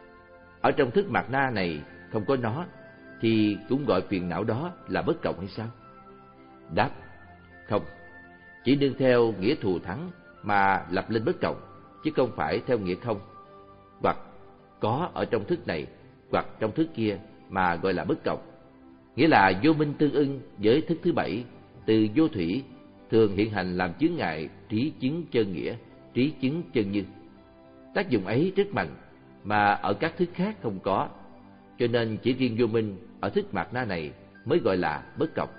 ở trong thức mạt na này không có nó, thì cũng gọi phiền não đó là bất cộng hay sao? Đáp: không, chỉ nương theo nghĩa thù thắng mà lập lên bất cộng, chứ không phải theo nghĩa không, hoặc có ở trong thức này hoặc trong thức kia mà gọi là bất cộng. Nghĩa là vô minh tương ưng với thức thứ bảy, từ vô thủy thường hiện hành làm chướng ngại trí chứng chân nghĩa, trí chứng chân như. Tác dụng ấy rất mạnh mà ở các thức khác không có, cho nên chỉ riêng vô minh ở thức mạt na này mới gọi là bất cộng.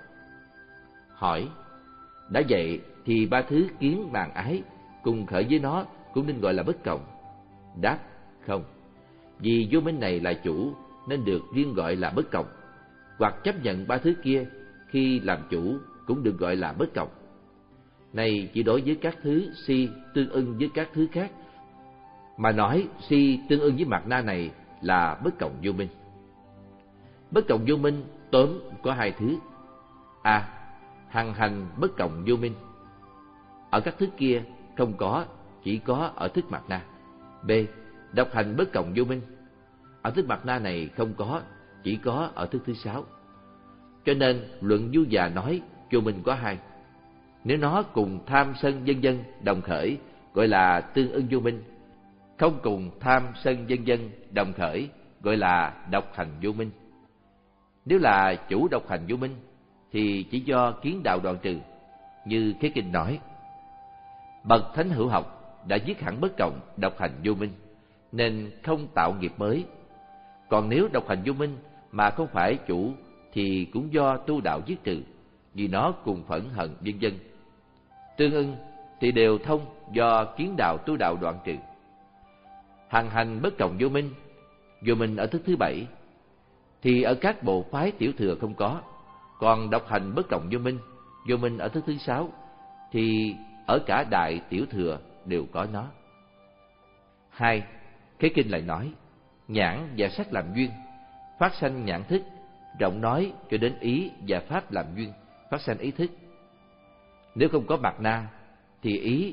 Hỏi: đã vậy thì ba thứ kiến, mạn, ái cùng khởi với nó cũng nên gọi là bất cộng? Đáp: không, vì vô minh này là chủ nên được riêng gọi là bất cộng, hoặc chấp nhận ba thứ kia khi làm chủ cũng được gọi là bất cộng. Này chỉ đối với các thứ si tương ưng với các thứ khác, mà nói si tương ưng với mạt na này là bất cộng vô minh. Bất cộng vô minh tóm có hai thứ. A. Hằng hành bất cộng vô minh, ở các thức kia không có, chỉ có ở thức mạt na. B. Độc hành bất cộng vô minh, ở thức mạt na này không có, chỉ có ở thức thứ sáu. Cho nên luận Du Già nói vô minh có hai. Nếu nó cùng tham sân vân vân đồng khởi gọi là tương ưng vô minh, không cùng tham sân vân vân đồng khởi gọi là độc hành vô minh. Nếu là chủ độc hành vô minh thì chỉ do kiến đạo đoạn trừ, như Khế Kinh nói: bậc thánh hữu học đã dứt hẳn bất cộng độc hành vô minh, nên không tạo nghiệp mới. Còn nếu độc hành vô minh mà không phải chủ thì cũng do tu đạo dứt trừ, vì nó cùng phẫn hận vân vân. Tương ưng thì đều thông do kiến đạo tu đạo đoạn trừ. Hằng hành bất cộng vô minh, vô minh ở thức thứ bảy thì ở các bộ phái tiểu thừa không có, còn độc hành bất cộng vô minh, vô minh ở thức thứ sáu thì ở cả đại tiểu thừa đều có nó. Hai, cái kinh lại nói, nhãn và sắc làm duyên, phát sanh nhãn thức, rộng nói cho đến ý và pháp làm duyên, phát sanh ý thức. Nếu không có mạt na thì ý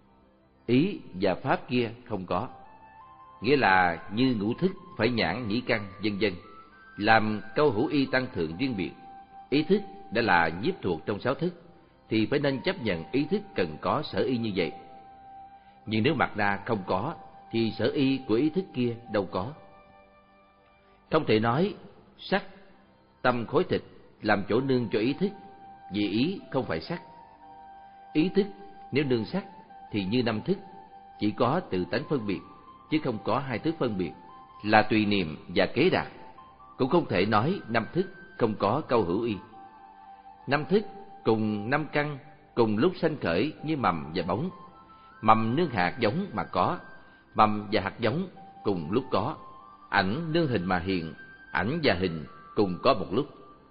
ý và pháp kia không có. Nghĩa là như ngũ thức phải nhãn nhĩ căn vân vân, làm câu hữu y tăng thượng riêng biệt. Ý thức đã là nhiếp thuộc trong sáu thức thì phải nên chấp nhận ý thức cần có sở y như vậy. Nhưng nếu mạt na không có thì sở y của ý thức kia đâu có. Không thể nói sắc tâm khối thịt làm chỗ nương cho ý thức, vì ý không phải sắc. Ý thức nếu nương sắc thì như năm thức, chỉ có tự tánh phân biệt, chứ không có hai thức phân biệt là tùy niệm và kế đạt. Cũng không thể nói năm thức không có câu hữu y. Năm thức cùng năm căn cùng lúc sanh khởi như mầm và bóng. Mầm nương hạt giống mà có, mầm và hạt giống cùng lúc có. Ảnh nương hình mà hiện, ảnh và hình cùng có một lúc.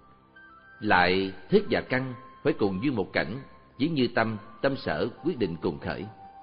Lại thức và căn phải cùng như một cảnh, chỉ như tâm, tâm sở quyết định cùng khởi.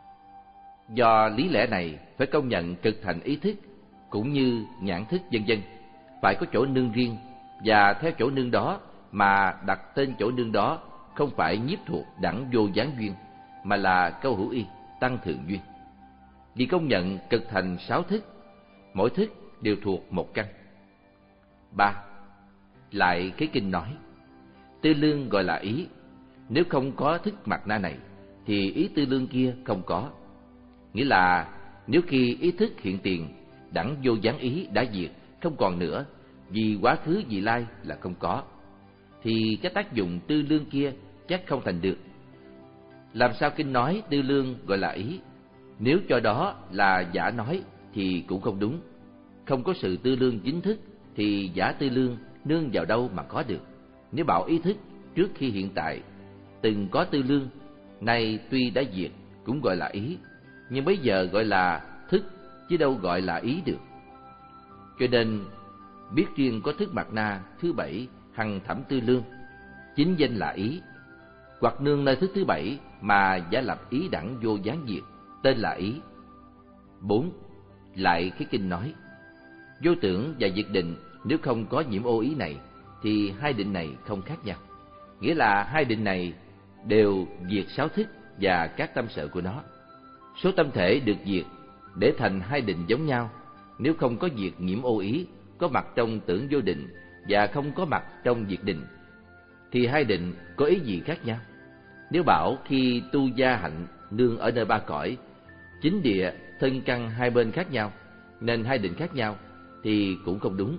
Do lý lẽ này phải công nhận cực thành ý thức cũng như nhãn thức vân vân phải có chỗ nương riêng, và theo chỗ nương đó mà đặt tên chỗ nương đó không phải nhiếp thuộc đẳng vô gián duyên, mà là câu hữu y tăng thượng duyên. Vì công nhận cực thành sáu thức, mỗi thức đều thuộc một căn. Ba, lại cái kinh nói, tư lương gọi là ý. Nếu không có thức mạt na này thì ý tư lương kia không có. Nghĩa là nếu khi ý thức hiện tiền, đẳng vô gián ý đã diệt, không còn nữa, vì quá khứ vị lai là không có, thì cái tác dụng tư lương kia chắc không thành được. Làm sao kinh nói tư lương gọi là ý? Nếu cho đó là giả nói thì cũng không đúng. Không có sự tư lương chính thức thì giả tư lương nương vào đâu mà có được. Nếu bảo ý thức trước khi hiện tại từng có tư lương, nay tuy đã diệt cũng gọi là ý, nhưng bây giờ gọi là thức chứ đâu gọi là ý được. Cho nên biết riêng có thức mạt na thứ bảy hằng thẩm tư lương, chính danh là ý, hoặc nương nơi thức thứ bảy mà giả lập ý đẳng vô gián diệt, tên là ý. Bốn, lại cái kinh nói, vô tưởng và diệt định nếu không có nhiễm ô ý này thì hai định này không khác nhau. Nghĩa là hai định này đều diệt sáu thức và các tâm sở của nó. Số tâm thể được diệt để thành hai định giống nhau, nếu không có diệt nhiễm ô ý, có mặt trong tưởng vô định và không có mặt trong diệt định, thì hai định có ý gì khác nhau? Nếu bảo khi tu gia hạnh nương ở nơi ba cõi, chính địa thân căn hai bên khác nhau nên hai định khác nhau thì cũng không đúng.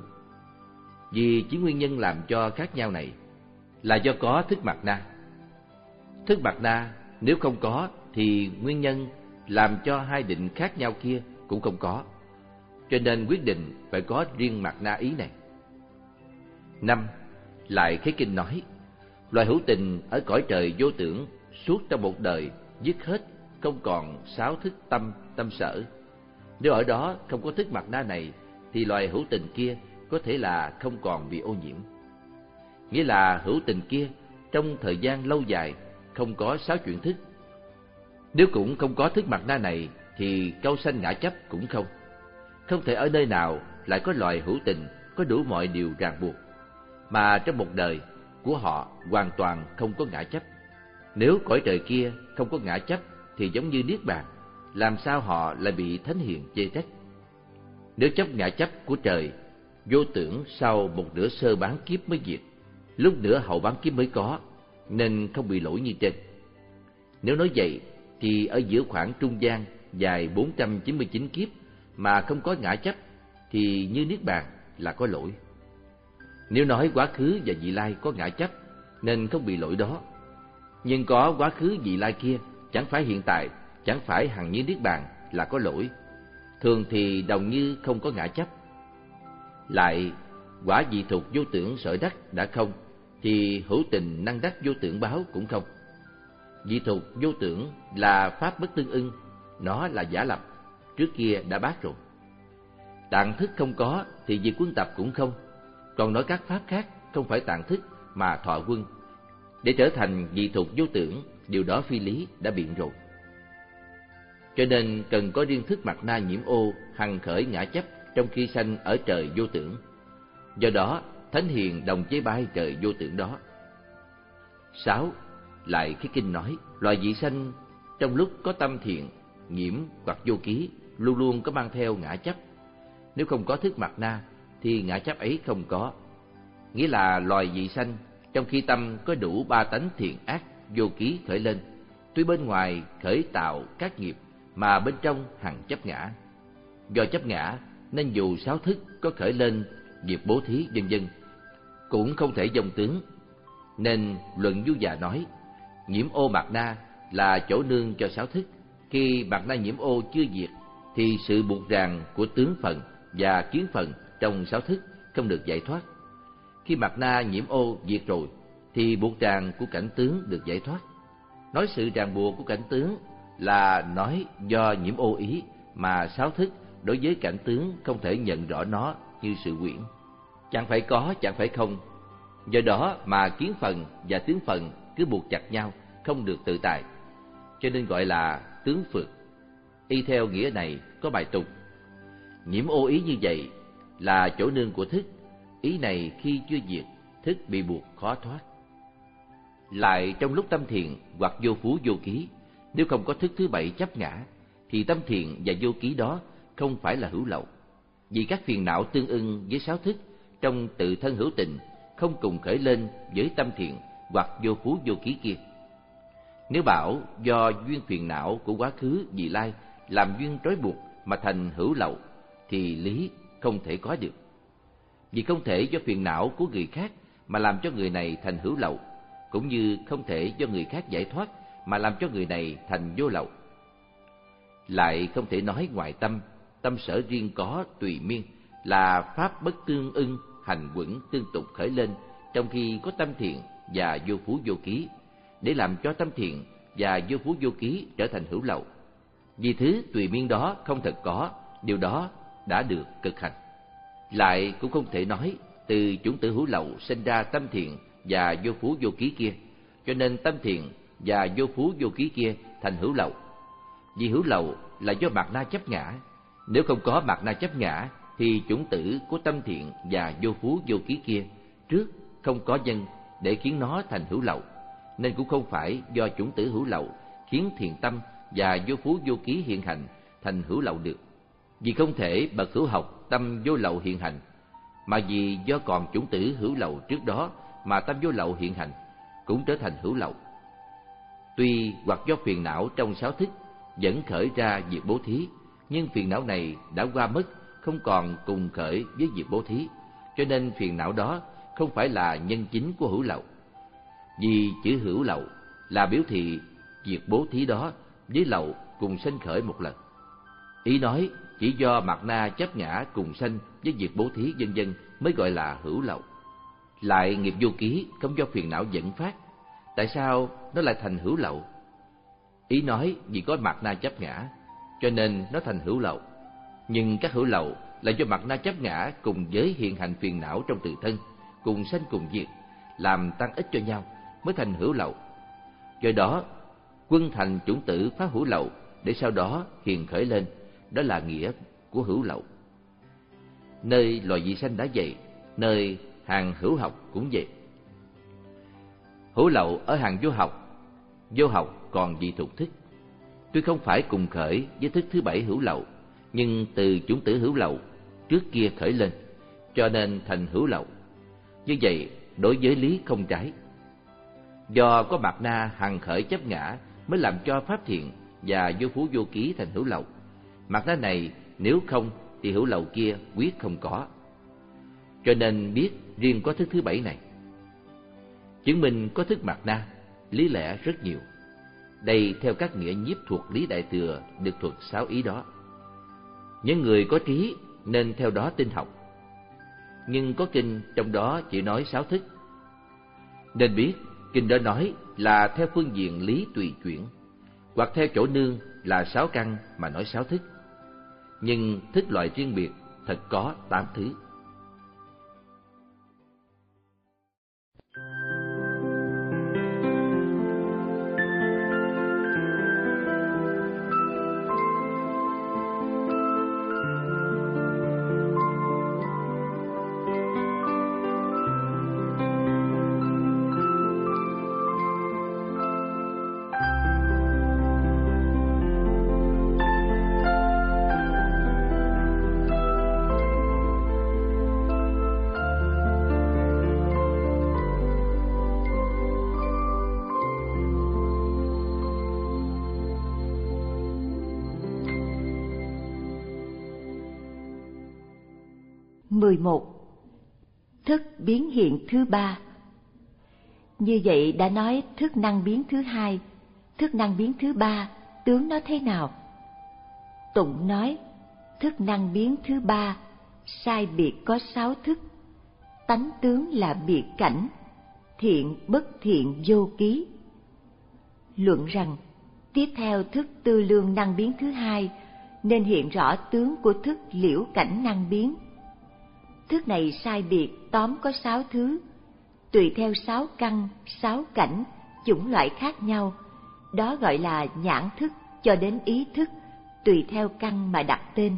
Vì chỉ nguyên nhân làm cho khác nhau này là do có thức mạt na. Thức mạt na nếu không có thì nguyên nhân làm cho hai định khác nhau kia cũng không có. Cho nên quyết định phải có riêng mạt na ý này. Năm, lại cái kinh nói, loài hữu tình ở cõi trời vô tưởng suốt trong một đời dứt hết, không còn sáu thức tâm, tâm sở. Nếu ở đó không có thức mạt na này thì loài hữu tình kia có thể là không còn bị ô nhiễm. Nghĩa là hữu tình kia trong thời gian lâu dài không có sáu chuyển thức. Nếu cũng không có thức mạt na này thì câu sanh ngã chấp cũng không. Không thể ở nơi nào lại có loài hữu tình có đủ mọi điều ràng buộc, mà trong một đời của họ hoàn toàn không có ngã chấp. Nếu cõi trời kia không có ngã chấp thì giống như niết bàn, làm sao họ lại bị thánh hiền chê trách? Nếu chấp ngã chấp của trời, vô tưởng sau một nửa sơ bán kiếp mới diệt, lúc nửa hậu bán kiếp mới có, nên không bị lỗi như trên. Nếu nói vậy thì ở giữa khoảng trung gian dài bốn trăm chín mươi chín kiếp mà không có ngã chấp thì như niết bàn là có lỗi. Nếu nói quá khứ và vị lai có ngã chấp nên không bị lỗi đó, nhưng có quá khứ vị lai kia chẳng phải hiện tại, chẳng phải hằng như niết bàn là có lỗi. Thường thì đồng như không có ngã chấp. Lại quả vị thuộc vô tưởng sở đắc đã không, thì hữu tình năng đắc vô tưởng báo cũng không. Vị thuộc vô tưởng là pháp bất tương ưng, nó là giả lập, trước kia đã bác rồi. Tạng thức không có thì việc quân tập cũng không. Còn nói các pháp khác không phải tạng thức mà thọ quân. Để trở thành vị thuộc vô tưởng điều đó phi lý đã biện rồi. Cho nên cần có riêng thức mặt na nhiễm ô hằng khởi ngã chấp trong khi sanh ở trời vô tưởng. Do đó, thánh hiền đồng chế bay trời vô tưởng đó. Sáu. Lại cái kinh nói, loài vị sanh trong lúc có tâm thiện, nhiễm hoặc vô ký, luôn luôn có mang theo ngã chấp. Nếu không có thức mặt na, thì ngã chấp ấy không có. Nghĩa là loài vị sanh trong khi tâm có đủ ba tánh thiện ác vô ký khởi lên, tuy bên ngoài khởi tạo các nghiệp mà bên trong hằng chấp ngã. Do chấp ngã nên dù sáu thức có khởi lên nghiệp bố thí vân vân cũng không thể vong tướng. Nên luận Du Già nói, nhiễm ô mạt na là chỗ nương cho sáu thức. Khi mạt na nhiễm ô chưa diệt thì sự buộc ràng của tướng phần và kiến phần trong sáu thức không được giải thoát. Khi mạt na nhiễm ô diệt rồi thì buộc ràng của cảnh tướng được giải thoát. Nói sự ràng buộc của cảnh tướng là nói do nhiễm ô ý mà sáu thức đối với cảnh tướng không thể nhận rõ nó như sự quyển, chẳng phải có chẳng phải không. Do đó mà kiến phần và tướng phần cứ buộc chặt nhau, không được tự tại, cho nên gọi là tướng phược. Y theo nghĩa này có bài tục: nhiễm ô ý như vậy là chỗ nương của thức, ý này khi chưa diệt, thức bị buộc khó thoát. Lại trong lúc tâm thiện hoặc vô phú vô ký, nếu không có thức thứ bảy chấp ngã, thì tâm thiện và vô ký đó không phải là hữu lậu, vì các phiền não tương ưng với sáu thức trong tự thân hữu tình không cùng khởi lên với tâm thiện hoặc vô phú vô ký kia. Nếu bảo do duyên phiền não của quá khứ vị lai làm duyên trói buộc mà thành hữu lậu, thì lý không thể có được. Vì không thể do phiền não của người khác mà làm cho người này thành hữu lậu, cũng như không thể do người khác giải thoát mà làm cho người này thành vô lậu. Lại không thể nói ngoài tâm, tâm sở riêng có tùy miên, là pháp bất tương ưng, hành quẩn tương tục khởi lên trong khi có tâm thiện và vô phú vô ký, để làm cho tâm thiện và vô phú vô ký trở thành hữu lậu. Vì thứ tùy miên đó không thật có, điều đó đã được cực hành. Lại cũng không thể nói từ chủng tử hữu lậu sinh ra tâm thiện và vô phú vô ký kia, cho nên tâm thiện và vô phú vô ký kia thành hữu lậu. Vì hữu lậu là do mạt na chấp ngã. Nếu không có mạt na chấp ngã thì chủng tử của tâm thiện và vô phú vô ký kia trước không có nhân để khiến nó thành hữu lậu, nên cũng không phải do chủng tử hữu lậu khiến thiện tâm và vô phú vô ký hiện hành thành hữu lậu được. Vì không thể bậc hữu học tâm vô lậu hiện hành, mà vì do còn chủng tử hữu lậu trước đó mà tâm vô lậu hiện hành cũng trở thành hữu lậu. Tuy hoặc do phiền não trong sáu thức vẫn khởi ra việc bố thí, nhưng phiền não này đã qua mất, không còn cùng khởi với việc bố thí, cho nên phiền não đó không phải là nhân chính của hữu lậu. Vì chữ hữu lậu là biểu thị việc bố thí đó với lậu cùng sanh khởi một lần. Ý nói chỉ do mạt na chấp ngã cùng sanh với việc bố thí vân vân mới gọi là hữu lậu. Lại nghiệp vô ký không do phiền não dẫn phát, tại sao nó lại thành hữu lậu? Ý nói vì có mạt na chấp ngã cho nên nó thành hữu lậu. Nhưng các hữu lậu là do mạt na chấp ngã cùng với hiện hành phiền não trong tự thân, cùng sanh cùng diệt, làm tăng ích cho nhau mới thành hữu lậu. Do đó, quân thành chủng tử phá hữu lậu để sau đó hiền khởi lên, đó là nghĩa của hữu lậu. Nơi loài vị sanh đã vậy, nơi hàng hữu học cũng vậy. Hữu lậu ở hàng vô học, vô học còn dị thuộc thức. Tuy không phải cùng khởi với thức thứ bảy hữu lậu, nhưng từ chủng tử hữu lậu trước kia khởi lên, cho nên thành hữu lậu. Như vậy, đối với lý không trái. Do có mạt na hằng khởi chấp ngã mới làm cho pháp thiện và vô phú vô ký thành hữu lậu. Mạt na này nếu không thì hữu lậu kia quyết không có. Cho nên biết riêng có thức thứ bảy này. Chứng minh có thức mạt na, lý lẽ rất nhiều. Đây theo các nghĩa nhiếp thuộc lý đại thừa được thuật sáu ý đó. Những người có trí nên theo đó tin học. Nhưng có kinh trong đó chỉ nói sáu thức. Nên biết kinh đó nói là theo phương diện lý tùy chuyển, hoặc theo chỗ nương là sáu căn mà nói sáu thức. Nhưng thức loại riêng biệt thật có tám thứ. mười một. Thức biến hiện thứ ba. Như vậy đã nói thức năng biến thứ hai, thức năng biến thứ ba, tướng nó thế nào? Tụng nói, thức năng biến thứ ba, sai biệt có sáu thức, tánh tướng là biệt cảnh, thiện bất thiện vô ký. Luận rằng, tiếp theo thức tư lương năng biến thứ hai, nên hiện rõ tướng của thức liễu cảnh năng biến. Thức này sai biệt tóm có sáu thứ, tùy theo sáu căn, sáu cảnh, chủng loại khác nhau, đó gọi là nhãn thức cho đến ý thức, tùy theo căn mà đặt tên.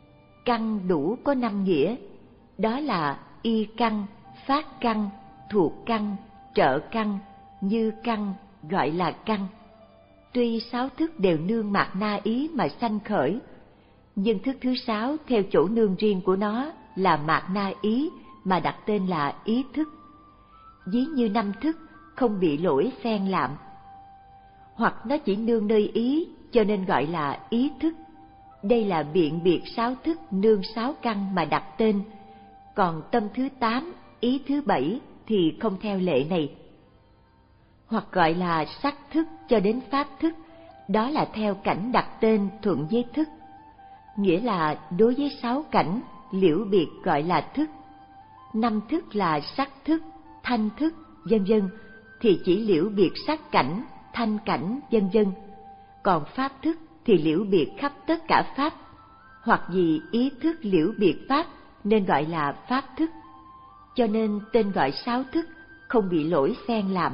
Căn đủ có năm nghĩa, đó là y căn, phát căn, thuộc căn, trợ căn, như căn, gọi là căn. Tuy sáu thức đều nương mạt na ý mà sanh khởi, nhưng thức thứ sáu theo chỗ nương riêng của nó là mạt na ý mà đặt tên là ý thức. Ví như năm thức không bị lỗi xen lạm, hoặc nó chỉ nương nơi ý cho nên gọi là ý thức. Đây là biện biệt sáu thức nương sáu căn mà đặt tên, còn tâm thứ tám, ý thứ bảy thì không theo lệ này. Hoặc gọi là sắc thức cho đến pháp thức, đó là theo cảnh đặt tên thuận với thức. Nghĩa là đối với sáu cảnh, liễu biệt gọi là thức. Năm thức là sắc thức, thanh thức, vân vân, thì chỉ liễu biệt sắc cảnh, thanh cảnh, vân vân. Còn pháp thức thì liễu biệt khắp tất cả pháp, hoặc vì ý thức liễu biệt pháp nên gọi là pháp thức. Cho nên tên gọi sáu thức không bị lỗi xen lạm.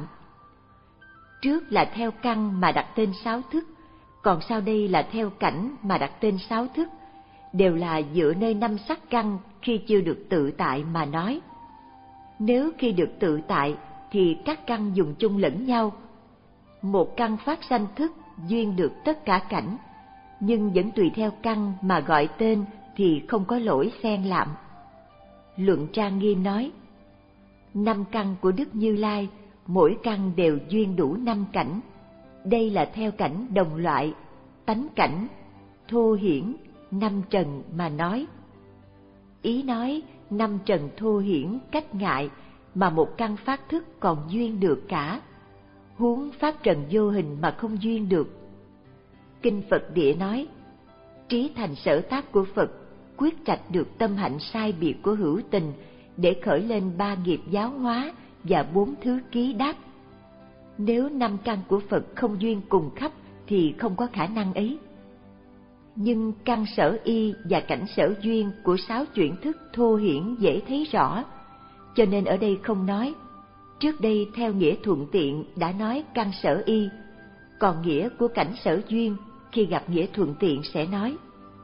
Trước là theo căn mà đặt tên sáu thức, còn sau đây là theo cảnh mà đặt tên sáu thức, đều là dựa nơi năm sắc căn khi chưa được tự tại mà nói. Nếu khi được tự tại thì các căn dùng chung lẫn nhau. Một căn phát sanh thức duyên được tất cả cảnh, nhưng vẫn tùy theo căn mà gọi tên thì không có lỗi xen lạm. Luận Trang Nghiêm nói, năm căn của Đức Như Lai, mỗi căn đều duyên đủ năm cảnh. Đây là theo cảnh đồng loại, tánh cảnh, thô hiển, năm trần mà nói. Ý nói năm trần thô hiển cách ngại mà một căn phát thức còn duyên được cả, huống pháp trần vô hình mà không duyên được. Kinh Phật Địa nói, trí thành sở tác của Phật quyết trạch được tâm hạnh sai biệt của hữu tình để khởi lên ba nghiệp giáo hóa và bốn thứ ký đáp. Nếu năm căn của Phật không duyên cùng khắp thì không có khả năng ấy. Nhưng căn sở y và cảnh sở duyên của sáu chuyển thức thô hiển dễ thấy rõ, cho nên ở đây không nói. Trước đây theo nghĩa thuận tiện đã nói căn sở y, còn nghĩa của cảnh sở duyên khi gặp nghĩa thuận tiện sẽ nói.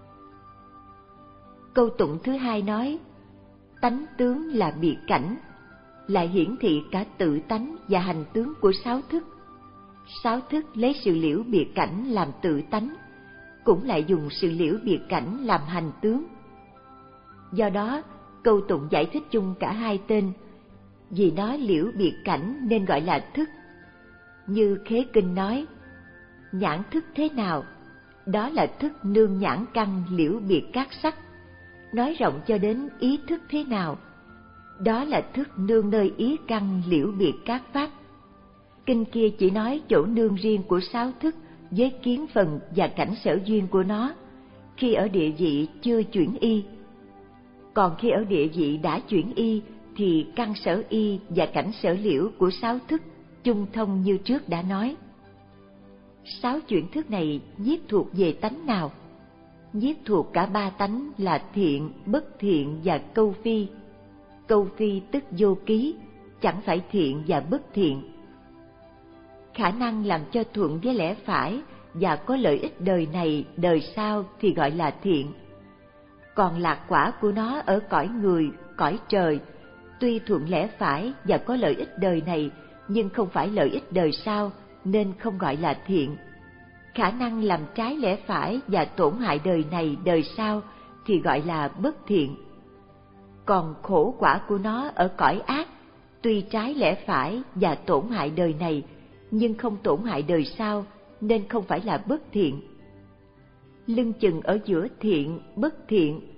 Câu tụng thứ hai nói, tánh tướng là biệt cảnh, lại hiển thị cả tự tánh và hành tướng của sáu thức. Sáu thức lấy sự liễu biệt cảnh làm tự tánh, cũng lại dùng sự liễu biệt cảnh làm hành tướng. Do đó, câu tụng giải thích chung cả hai tên, vì nó liễu biệt cảnh nên gọi là thức. Như Khế Kinh nói, nhãn thức thế nào? Đó là thức nương nhãn căn liễu biệt các sắc. Nói rộng cho đến ý thức thế nào? Đó là thức nương nơi ý căn liễu biệt các pháp. Kinh kia chỉ nói chỗ nương riêng của sáu thức với kiến phần và cảnh sở duyên của nó, khi ở địa vị chưa chuyển y. Còn khi ở địa vị đã chuyển y thì căn sở y và cảnh sở liễu của sáu thức chung thông như trước đã nói. Sáu chuyển thức này nhiếp thuộc về tánh nào? Nhiếp thuộc cả ba tánh là thiện, bất thiện và câu phi. Câu phi tức vô ký, chẳng phải thiện và bất thiện. Khả năng làm cho thuận với lẽ phải và có lợi ích đời này, đời sau thì gọi là thiện. Còn lạc quả của nó ở cõi người, cõi trời, tuy thuận lẽ phải và có lợi ích đời này, nhưng không phải lợi ích đời sau, nên không gọi là thiện. Khả năng làm trái lẽ phải và tổn hại đời này, đời sau thì gọi là bất thiện. Còn khổ quả của nó ở cõi ác, tuy trái lẽ phải và tổn hại đời này, nhưng không tổn hại đời sau, nên không phải là bất thiện. Lưng chừng ở giữa thiện, bất thiện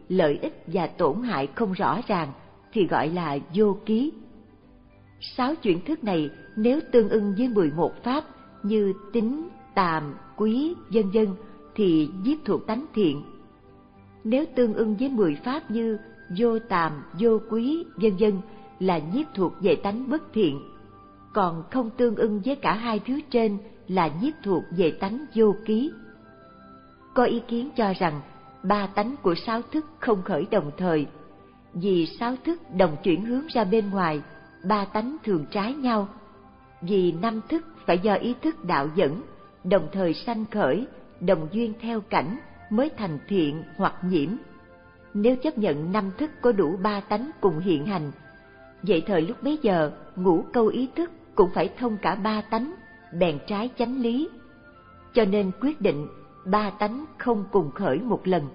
lợi ích và tổn hại không rõ ràng thì gọi là vô ký. Sáu chuyển thức này nếu tương ưng với mười một pháp như tín, tàm, quý, vân vân thì nhiếp thuộc tánh thiện. Nếu tương ưng với mười pháp như vô tàm, vô quý, vân vân là nhiếp thuộc về tánh bất thiện. Còn không tương ưng với cả hai thứ trên là nhiếp thuộc về tánh vô ký. Có ý kiến cho rằng ba tánh của sáu thức không khởi đồng thời. Vì sáu thức đồng chuyển hướng ra bên ngoài, ba tánh thường trái nhau. Vì năm thức phải do ý thức đạo dẫn, đồng thời sanh khởi, đồng duyên theo cảnh mới thành thiện hoặc nhiễm. Nếu chấp nhận năm thức có đủ ba tánh cùng hiện hành, vậy thời lúc bấy giờ ngũ câu ý thức cũng phải thông cả ba tánh, bèn trái chánh lý. Cho nên quyết định ba tánh không cùng khởi một lần.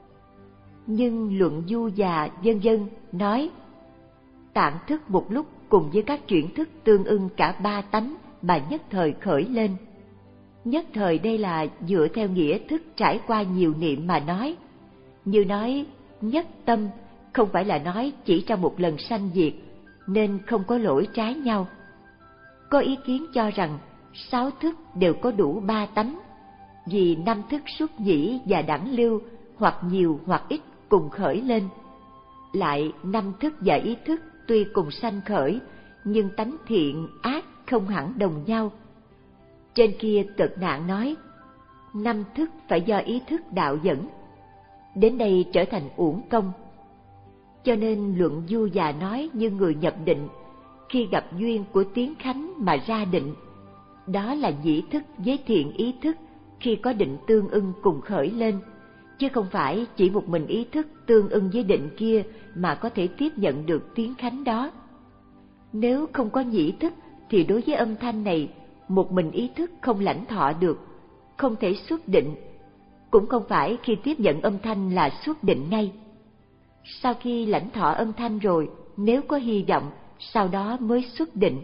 Nhưng luận du già vân vân nói tạng thức một lúc cùng với các chuyển thức tương ưng cả ba tánh mà nhất thời khởi lên. Nhất thời đây là dựa theo nghĩa thức trải qua nhiều niệm mà nói. Như nói nhất tâm không phải là nói chỉ trong một lần sanh diệt, nên không có lỗi trái nhau. Có ý kiến cho rằng sáu thức đều có đủ ba tánh, vì năm thức xuất nhĩ và đẳng lưu hoặc nhiều hoặc ít cùng khởi lên. Lại năm thức và ý thức tuy cùng sanh khởi, nhưng tánh thiện ác không hẳn đồng nhau. Trên kia Cực Nạn nói, năm thức phải do ý thức đạo dẫn. Đến đây trở thành uổng công. Cho nên luận du già nói như người nhập định, khi gặp duyên của tiếng khánh mà ra định. Đó là nhĩ thức với thiện ý thức khi có định tương ưng cùng khởi lên, chứ không phải chỉ một mình ý thức tương ưng với định kia mà có thể tiếp nhận được tiếng khánh đó. Nếu không có nhĩ thức thì đối với âm thanh này, một mình ý thức không lãnh thọ được, không thể xuất định, cũng không phải khi tiếp nhận âm thanh là xuất định ngay. Sau khi lãnh thọ âm thanh rồi, nếu có hy vọng, sau đó mới xuất định.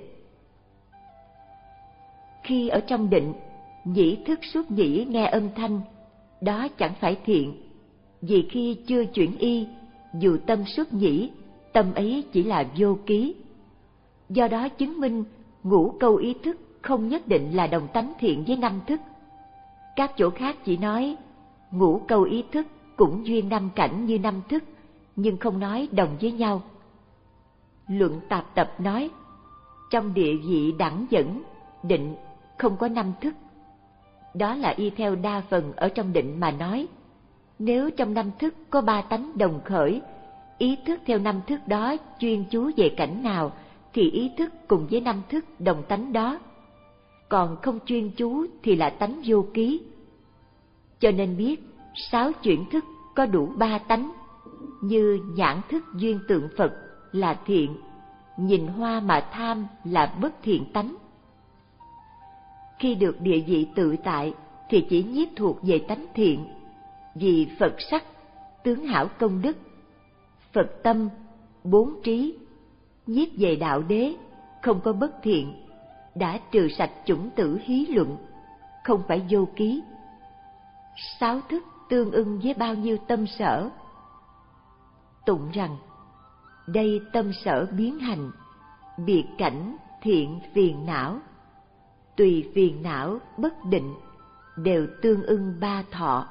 Khi ở trong định, nhĩ thức xuất nhĩ nghe âm thanh, đó chẳng phải thiện, vì khi chưa chuyển y, dù tâm xuất nhĩ, tâm ấy chỉ là vô ký. Do đó chứng minh ngũ câu ý thức không nhất định là đồng tánh thiện với năm thức. Các chỗ khác chỉ nói ngũ câu ý thức cũng duyên năm cảnh như năm thức, nhưng không nói đồng với nhau. Luận Tạp Tập nói, trong địa vị đẳng dẫn, định không có năm thức. Đó là y theo đa phần ở trong định mà nói. Nếu trong năm thức có ba tánh đồng khởi, ý thức theo năm thức đó chuyên chú về cảnh nào, thì ý thức cùng với năm thức đồng tánh đó. Còn không chuyên chú thì là tánh vô ký. Cho nên biết sáu chuyển thức có đủ ba tánh, như nhãn thức duyên tượng Phật là thiện, nhìn hoa mà tham là bất thiện tánh. Khi được địa vị tự tại thì chỉ nhiếp thuộc về tánh thiện, vì Phật sắc, tướng hảo công đức, Phật tâm, bốn trí, nhiếp về đạo đế, không có bất thiện, đã trừ sạch chủng tử hí luận, không phải vô ký. Sáu thức tương ưng với bao nhiêu tâm sở. Tụng rằng, đây tâm sở biến hành, biệt cảnh thiện phiền não, tùy phiền não bất định, đều tương ưng ba thọ.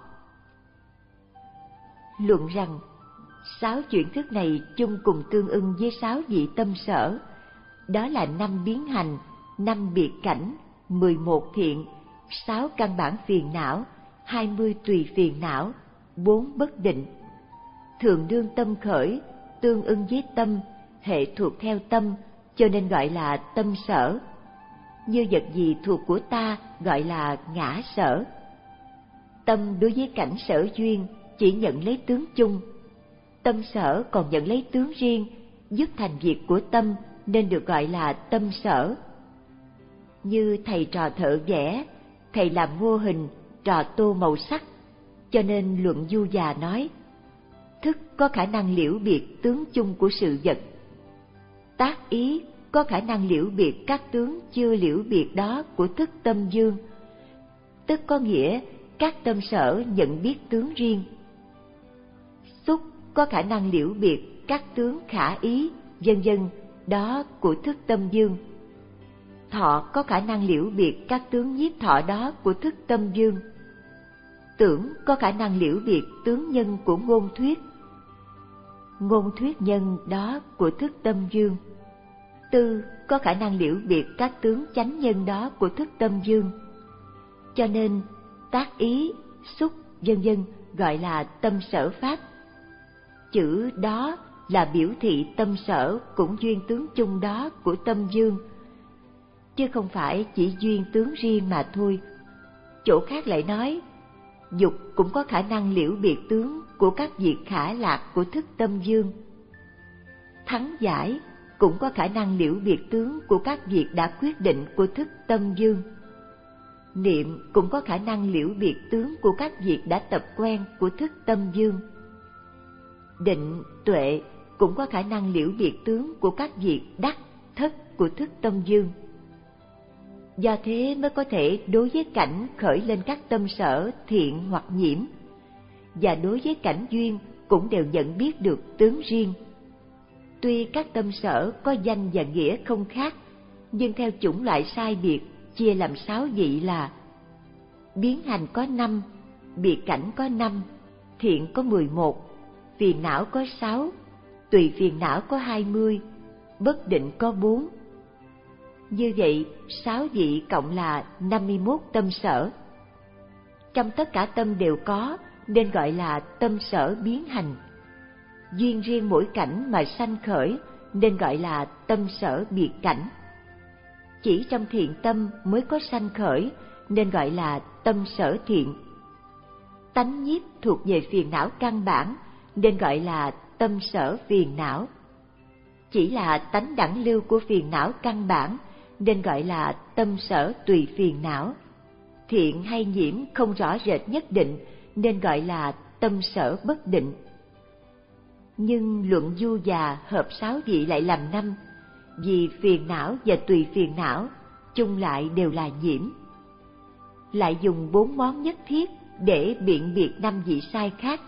Luận rằng, sáu chuyển thức này chung cùng tương ưng với sáu vị tâm sở, đó là năm biến hành, năm biệt cảnh, mười một thiện, sáu căn bản phiền não, hai mươi tùy phiền não, bốn bất định. Thường đương tâm khởi, tương ưng với tâm, hệ thuộc theo tâm, cho nên gọi là tâm sở. Như vật gì thuộc của ta gọi là ngã sở. Tâm đối với cảnh sở duyên chỉ nhận lấy tướng chung, tâm sở còn nhận lấy tướng riêng, dứt thành việc của tâm nên được gọi là tâm sở. Như thầy trò thợ vẽ, thầy làm mô hình, trò tô màu sắc, cho nên luận du già nói, thức có khả năng liễu biệt tướng chung của sự vật. Tác ý có khả năng liễu biệt các tướng chưa liễu biệt đó của thức tâm dương, tức có nghĩa các tâm sở nhận biết tướng riêng. Xúc có khả năng liễu biệt các tướng khả ý, vân vân, đó của thức tâm dương. Thọ có khả năng liễu biệt các tướng nhiếp thọ đó của thức tâm dương. Tưởng có khả năng liễu biệt tướng nhân của ngôn thuyết. Ngôn thuyết nhân đó của thức tâm dương. Tư có khả năng liễu biệt các tướng chánh nhân đó của thức tâm dương. Cho nên tác ý, xúc, vân vân gọi là tâm sở pháp. Chữ đó là biểu thị tâm sở cũng duyên tướng chung đó của tâm dương, chứ không phải chỉ duyên tướng riêng mà thôi. Chỗ khác lại nói, dục cũng có khả năng liễu biệt tướng của các việc khả lạc của thức tâm dương. Thắng giải cũng có khả năng liễu biệt tướng của các việc đã quyết định của thức tâm dương. Niệm cũng có khả năng liễu biệt tướng của các việc đã tập quen của thức tâm dương. Định, tuệ cũng có khả năng liễu biệt tướng của các việc đắc, thất của thức tâm dương. Do thế mới có thể đối với cảnh khởi lên các tâm sở thiện hoặc nhiễm, và đối với cảnh duyên cũng đều nhận biết được tướng riêng. Tuy các tâm sở có danh và nghĩa không khác, nhưng theo chủng loại sai biệt chia làm sáu vị là: biến hành có năm, biệt cảnh có năm, thiện có mười một, phiền não có sáu, tùy phiền não có hai mươi, bất định có bốn. Như vậy, sáu vị cộng là năm mươi mốt tâm sở. Trong tất cả tâm đều có, nên gọi là tâm sở biến hành. Duyên riêng mỗi cảnh mà sanh khởi, nên gọi là tâm sở biệt cảnh. Chỉ trong thiện tâm mới có sanh khởi, nên gọi là tâm sở thiện. Tánh nhiếp thuộc về phiền não căn bản, nên gọi là tâm sở phiền não. Chỉ là tánh đẳng lưu của phiền não căn bản, nên gọi là tâm sở tùy phiền não. Thiện hay nhiễm không rõ rệt nhất định, nên gọi là tâm sở bất định. Nhưng luận du già hợp sáu vị lại làm năm, vì phiền não và tùy phiền não chung lại đều là nhiễm. Lại dùng bốn món nhất thiết để biện biệt năm vị sai khác.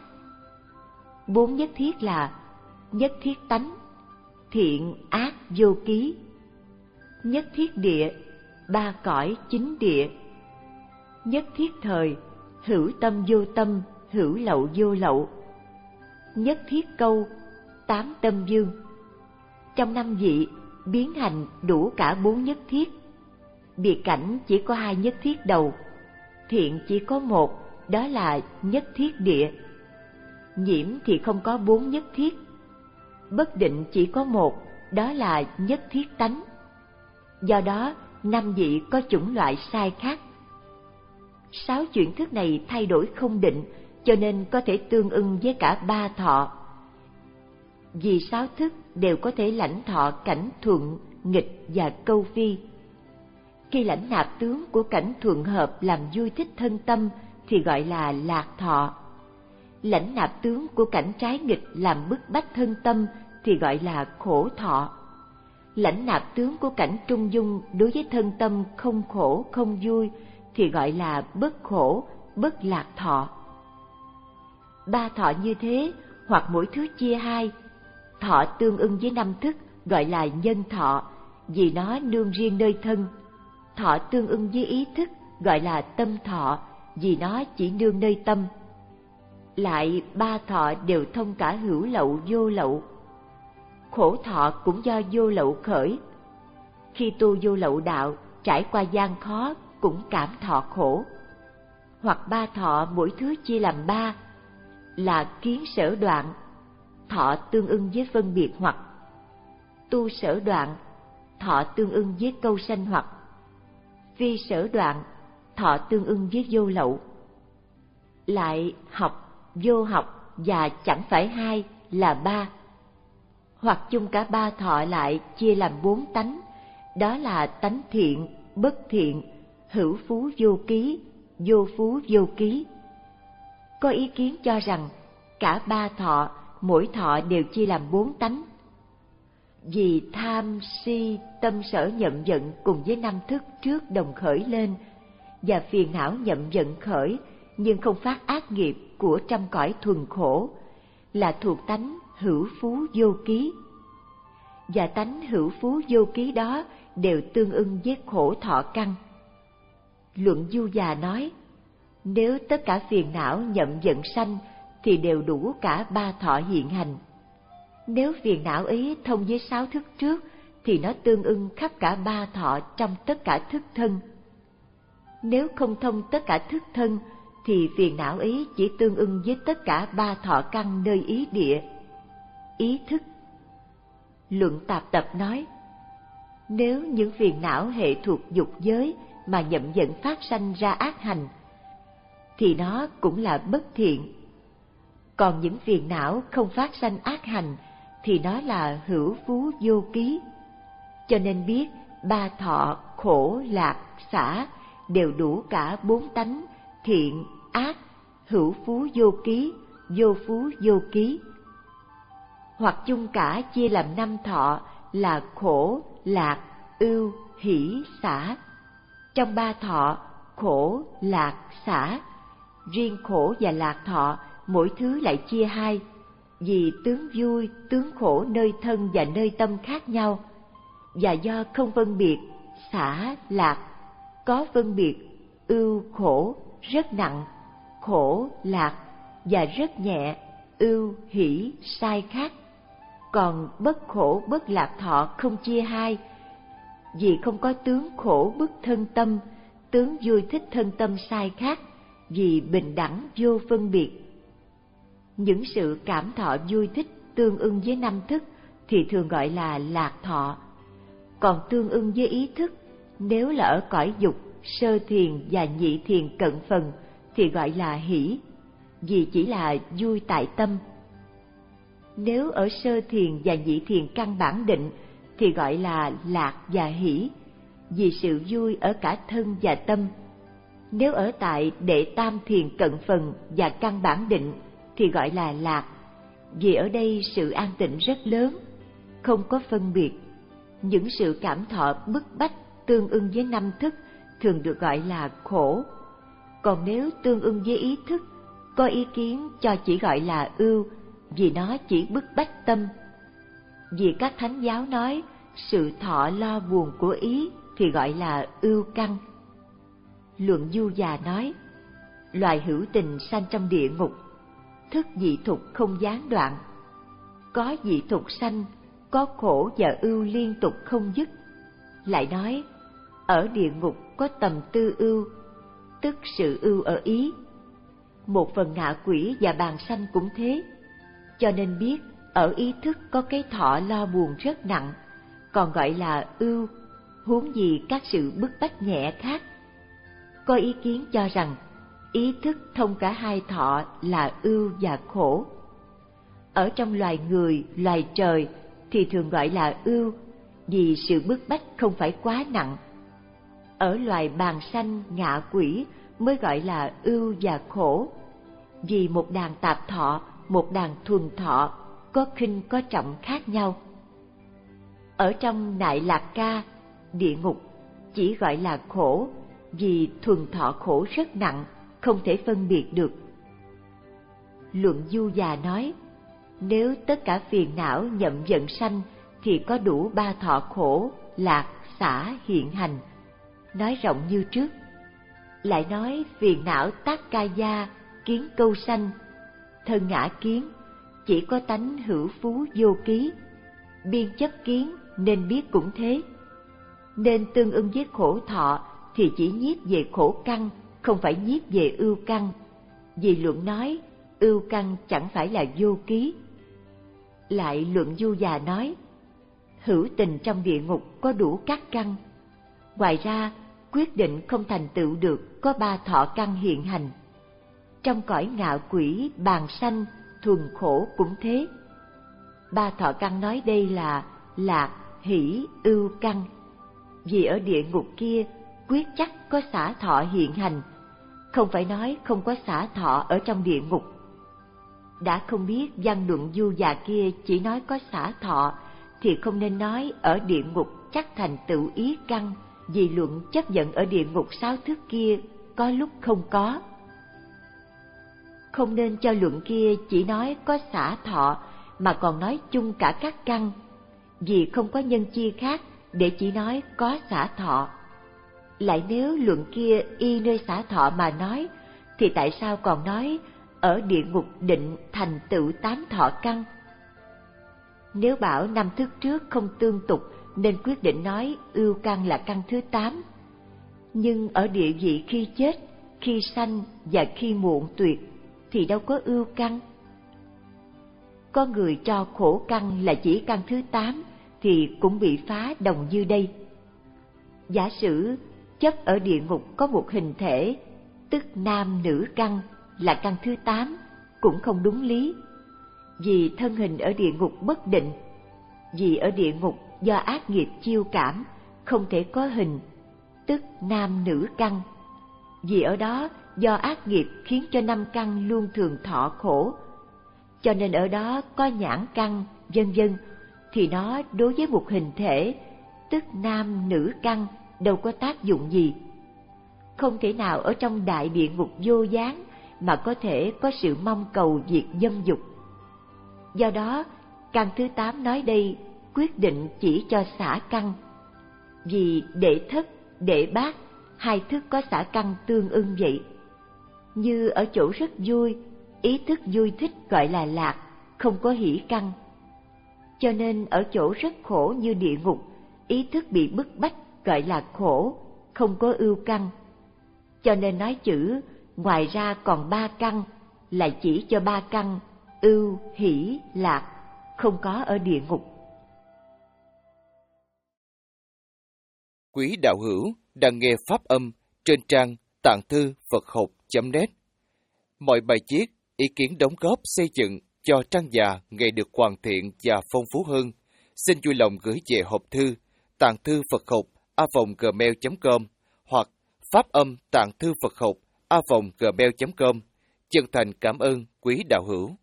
Bốn nhất thiết là: nhất thiết tánh, thiện ác vô ký; nhất thiết địa, ba cõi chính địa; nhất thiết thời, hữu tâm vô tâm, hữu lậu vô lậu; nhất thiết câu, tám tâm dương. Trong năm vị, biến hành đủ cả bốn nhất thiết. Biệt cảnh chỉ có hai nhất thiết đầu, thiện chỉ có một, đó là nhất thiết địa. Nhiễm thì không có bốn nhất thiết. Bất định chỉ có một, đó là nhất thiết tánh. Do đó, năm vị có chủng loại sai khác. Sáu chuyển thức này thay đổi không định, cho nên có thể tương ưng với cả ba thọ. Vì sáu thức đều có thể lãnh thọ cảnh thuận, nghịch và câu phi. Khi lãnh nạp tướng của cảnh thuận hợp làm vui thích thân tâm thì gọi là lạc thọ. Lãnh nạp tướng của cảnh trái nghịch làm bức bách thân tâm thì gọi là khổ thọ. Lãnh nạp tướng của cảnh trung dung đối với thân tâm không khổ không vui thì gọi là bất khổ, bất lạc thọ. Ba thọ như thế, hoặc mỗi thứ chia hai. Thọ tương ưng với năm thức gọi là nhân thọ, vì nó nương riêng nơi thân. Thọ tương ưng với ý thức gọi là tâm thọ, vì nó chỉ nương nơi tâm. Lại ba thọ đều thông cả hữu lậu vô lậu. Khổ thọ cũng do vô lậu khởi. Khi tu vô lậu đạo, trải qua gian khó cũng cảm thọ khổ. Hoặc ba thọ mỗi thứ chia làm ba, là kiến sở đoạn, thọ tương ưng với phân biệt hoặc; tu sở đoạn, thọ tương ưng với câu sanh hoặc; phi sở đoạn, thọ tương ưng với vô lậu. Lại học, vô học và chẳng phải hai là ba. Hoặc chung cả ba thọ lại chia làm bốn tánh, đó là tánh thiện, bất thiện, hữu phú vô ký, vô phú vô ký. Có ý kiến cho rằng cả ba thọ, mỗi thọ đều chia làm bốn tánh. Vì tham, si, tâm sở nhậm giận cùng với năm thức trước đồng khởi lên, và phiền não nhậm giận khởi nhưng không phát ác nghiệp của trăm cõi thuần khổ, là thuộc tánh hữu phú vô ký. Và tánh hữu phú vô ký đó đều tương ưng với khổ thọ căn. Luận Du Già nói, nếu tất cả phiền não nhậm giận sanh thì đều đủ cả ba thọ hiện hành. Nếu phiền não ấy thông với sáu thức trước thì nó tương ưng khắp cả ba thọ trong tất cả thức thân. Nếu không thông tất cả thức thân thì phiền não ấy chỉ tương ưng với tất cả ba thọ căn nơi ý địa, ý thức. Luận Tạp Tập nói, nếu những phiền não hệ thuộc dục giới mà nhậm giận phát sanh ra ác hành thì nó cũng là bất thiện. Còn những phiền não không phát sanh ác hành thì nó là hữu phú vô ký. Cho nên biết ba thọ khổ lạc xả đều đủ cả bốn tánh thiện ác, hữu phú vô ký, vô phú vô ký. Hoặc chung cả chia làm năm thọ là khổ lạc ưu hỷ xả. Trong ba thọ khổ lạc xả, riêng khổ và lạc thọ mỗi thứ lại chia hai, vì tướng vui tướng khổ nơi thân và nơi tâm khác nhau, và do không phân biệt xả lạc, có phân biệt ưu khổ rất nặng, khổ lạc, và rất nhẹ ưu hỷ sai khác. Còn bất khổ bất lạc thọ không chia hai, vì không có tướng khổ bức thân tâm, tướng vui thích thân tâm sai khác, vì bình đẳng vô phân biệt. Những sự cảm thọ vui thích tương ưng với năm thức thì thường gọi là lạc thọ. Còn tương ưng với ý thức, nếu là ở cõi dục, sơ thiền và nhị thiền cận phần thì gọi là hỷ, vì chỉ là vui tại tâm. Nếu ở sơ thiền và nhị thiền căn bản định thì gọi là lạc và hỷ, vì sự vui ở cả thân và tâm. Nếu ở tại đệ tam thiền cận phần và căn bản định thì gọi là lạc, vì ở đây sự an tịnh rất lớn, không có phân biệt. Những sự cảm thọ bức bách tương ưng với năm thức thường được gọi là khổ. Còn nếu tương ưng với ý thức, có ý kiến cho chỉ gọi là ưu, vì nó chỉ bức bách tâm. Vì các thánh giáo nói sự thọ lo buồn của ý thì gọi là ưu căn. Luận Du Già nói, loài hữu tình sanh trong địa ngục, thức dị thục không gián đoạn. Có dị thục sanh, có khổ và ưu liên tục không dứt. Lại nói, ở địa ngục có tầm tư ưu, tức sự ưu ở ý. Một phần ngạ quỷ và bàn sanh cũng thế. Cho nên biết ở ý thức có cái thọ lo buồn rất nặng, còn gọi là ưu, huống gì các sự bức bách nhẹ khác. Có ý kiến cho rằng ý thức thông cả hai thọ là ưu và khổ. Ở trong loài người, loài trời thì thường gọi là ưu, vì sự bức bách không phải quá nặng. Ở loài bàng sanh, ngạ quỷ mới gọi là ưu và khổ, vì một đàn tạp thọ, một đàn thuần thọ, có khinh có trọng khác nhau. Ở trong Nại Lạc Ca, địa ngục chỉ gọi là khổ, vì thuần thọ khổ rất nặng, không thể phân biệt được. Luận Du Già nói, nếu tất cả phiền não nhậm giận sanh thì có đủ ba thọ khổ, lạc, xả hiện hành. Nói rộng như trước. Lại nói phiền não tác ca gia, kiến câu sanh, thân ngã kiến, chỉ có tánh hữu phú vô ký. Biên chấp kiến nên biết cũng thế. Nên tương ưng với khổ thọ thì chỉ nhiếp về khổ căn, không phải nhiếp về ưu căn. Vì luận nói ưu căn chẳng phải là vô ký. Lại Luận Du Già nói, hữu tình trong địa ngục có đủ các căn. Ngoài ra, quyết định không thành tựu được có ba thọ căn hiện hành. Trong cõi ngạ quỷ, bàng sanh, thuần khổ cũng thế. Ba thọ căn nói đây là lạc, hỷ, ưu căn. Vì ở địa ngục kia, quyết chắc có xả thọ hiện hành, không phải nói không có xả thọ ở trong địa ngục. Đã không biết văn Luận Du Già kia chỉ nói có xả thọ, thì không nên nói ở địa ngục chắc thành tựu ý căn, vì luận chấp nhận ở địa ngục sáu thức kia có lúc không có. không nên cho luận kia chỉ nói có xả thọ mà còn nói chung cả các căn, vì không có nhân chia khác để chỉ nói có xả thọ. Lại nếu luận kia y nơi xả thọ mà nói, thì tại sao còn nói ở địa ngục định thành tựu tám thọ căn? Nếu bảo năm thức trước không tương tục nên quyết định nói ưu căn là căn thứ tám, nhưng ở địa vị khi chết, khi sanh và khi muộn tuyệt thì đâu có ưu căn. Có người cho khổ căn là chỉ căn thứ tám thì cũng bị phá đồng như đây. Giả sử chấp ở địa ngục có một hình thể, tức nam nữ căn là căn thứ tám, cũng không đúng lý. Vì thân hình ở địa ngục bất định, vì ở địa ngục do ác nghiệp chiêu cảm, không thể có hình, tức nam nữ căn. Vì ở đó do ác nghiệp khiến cho năm căn luôn thường thọ khổ, cho nên ở đó có nhãn căn, vân vân, thì nó đối với một hình thể, tức nam nữ căn, đâu có tác dụng gì. Không thể nào ở trong đại địa ngục vô gián mà có thể có sự mong cầu diệt dâm dục. Do đó, căn thứ tám nói đây quyết định chỉ cho xả căn, vì đệ thất, đệ bát, hai thức có xả căn tương ưng vậy. Như ở chỗ rất vui, ý thức vui thích gọi là lạc, không có hỷ căn. Cho nên ở chỗ rất khổ như địa ngục, ý thức bị bức bách gọi là khổ, không có ưu căn. Cho nên nói chữ ngoài ra còn ba căn là chỉ cho ba căn ưu, hỷ, lạc, không có ở địa ngục. Quý đạo hữu đang nghe pháp âm trên trang tạng thư Phật học chấm net. Mọi bài viết, ý kiến đóng góp xây dựng cho trang già ngày được hoàn thiện và phong phú hơn, xin vui lòng gửi về hộp thư tạng thư Phật học a vòng gmail chấm com hoặc pháp âm tạng thư Phật học a vòng gmail chấm com. Chân thành cảm ơn quý đạo hữu.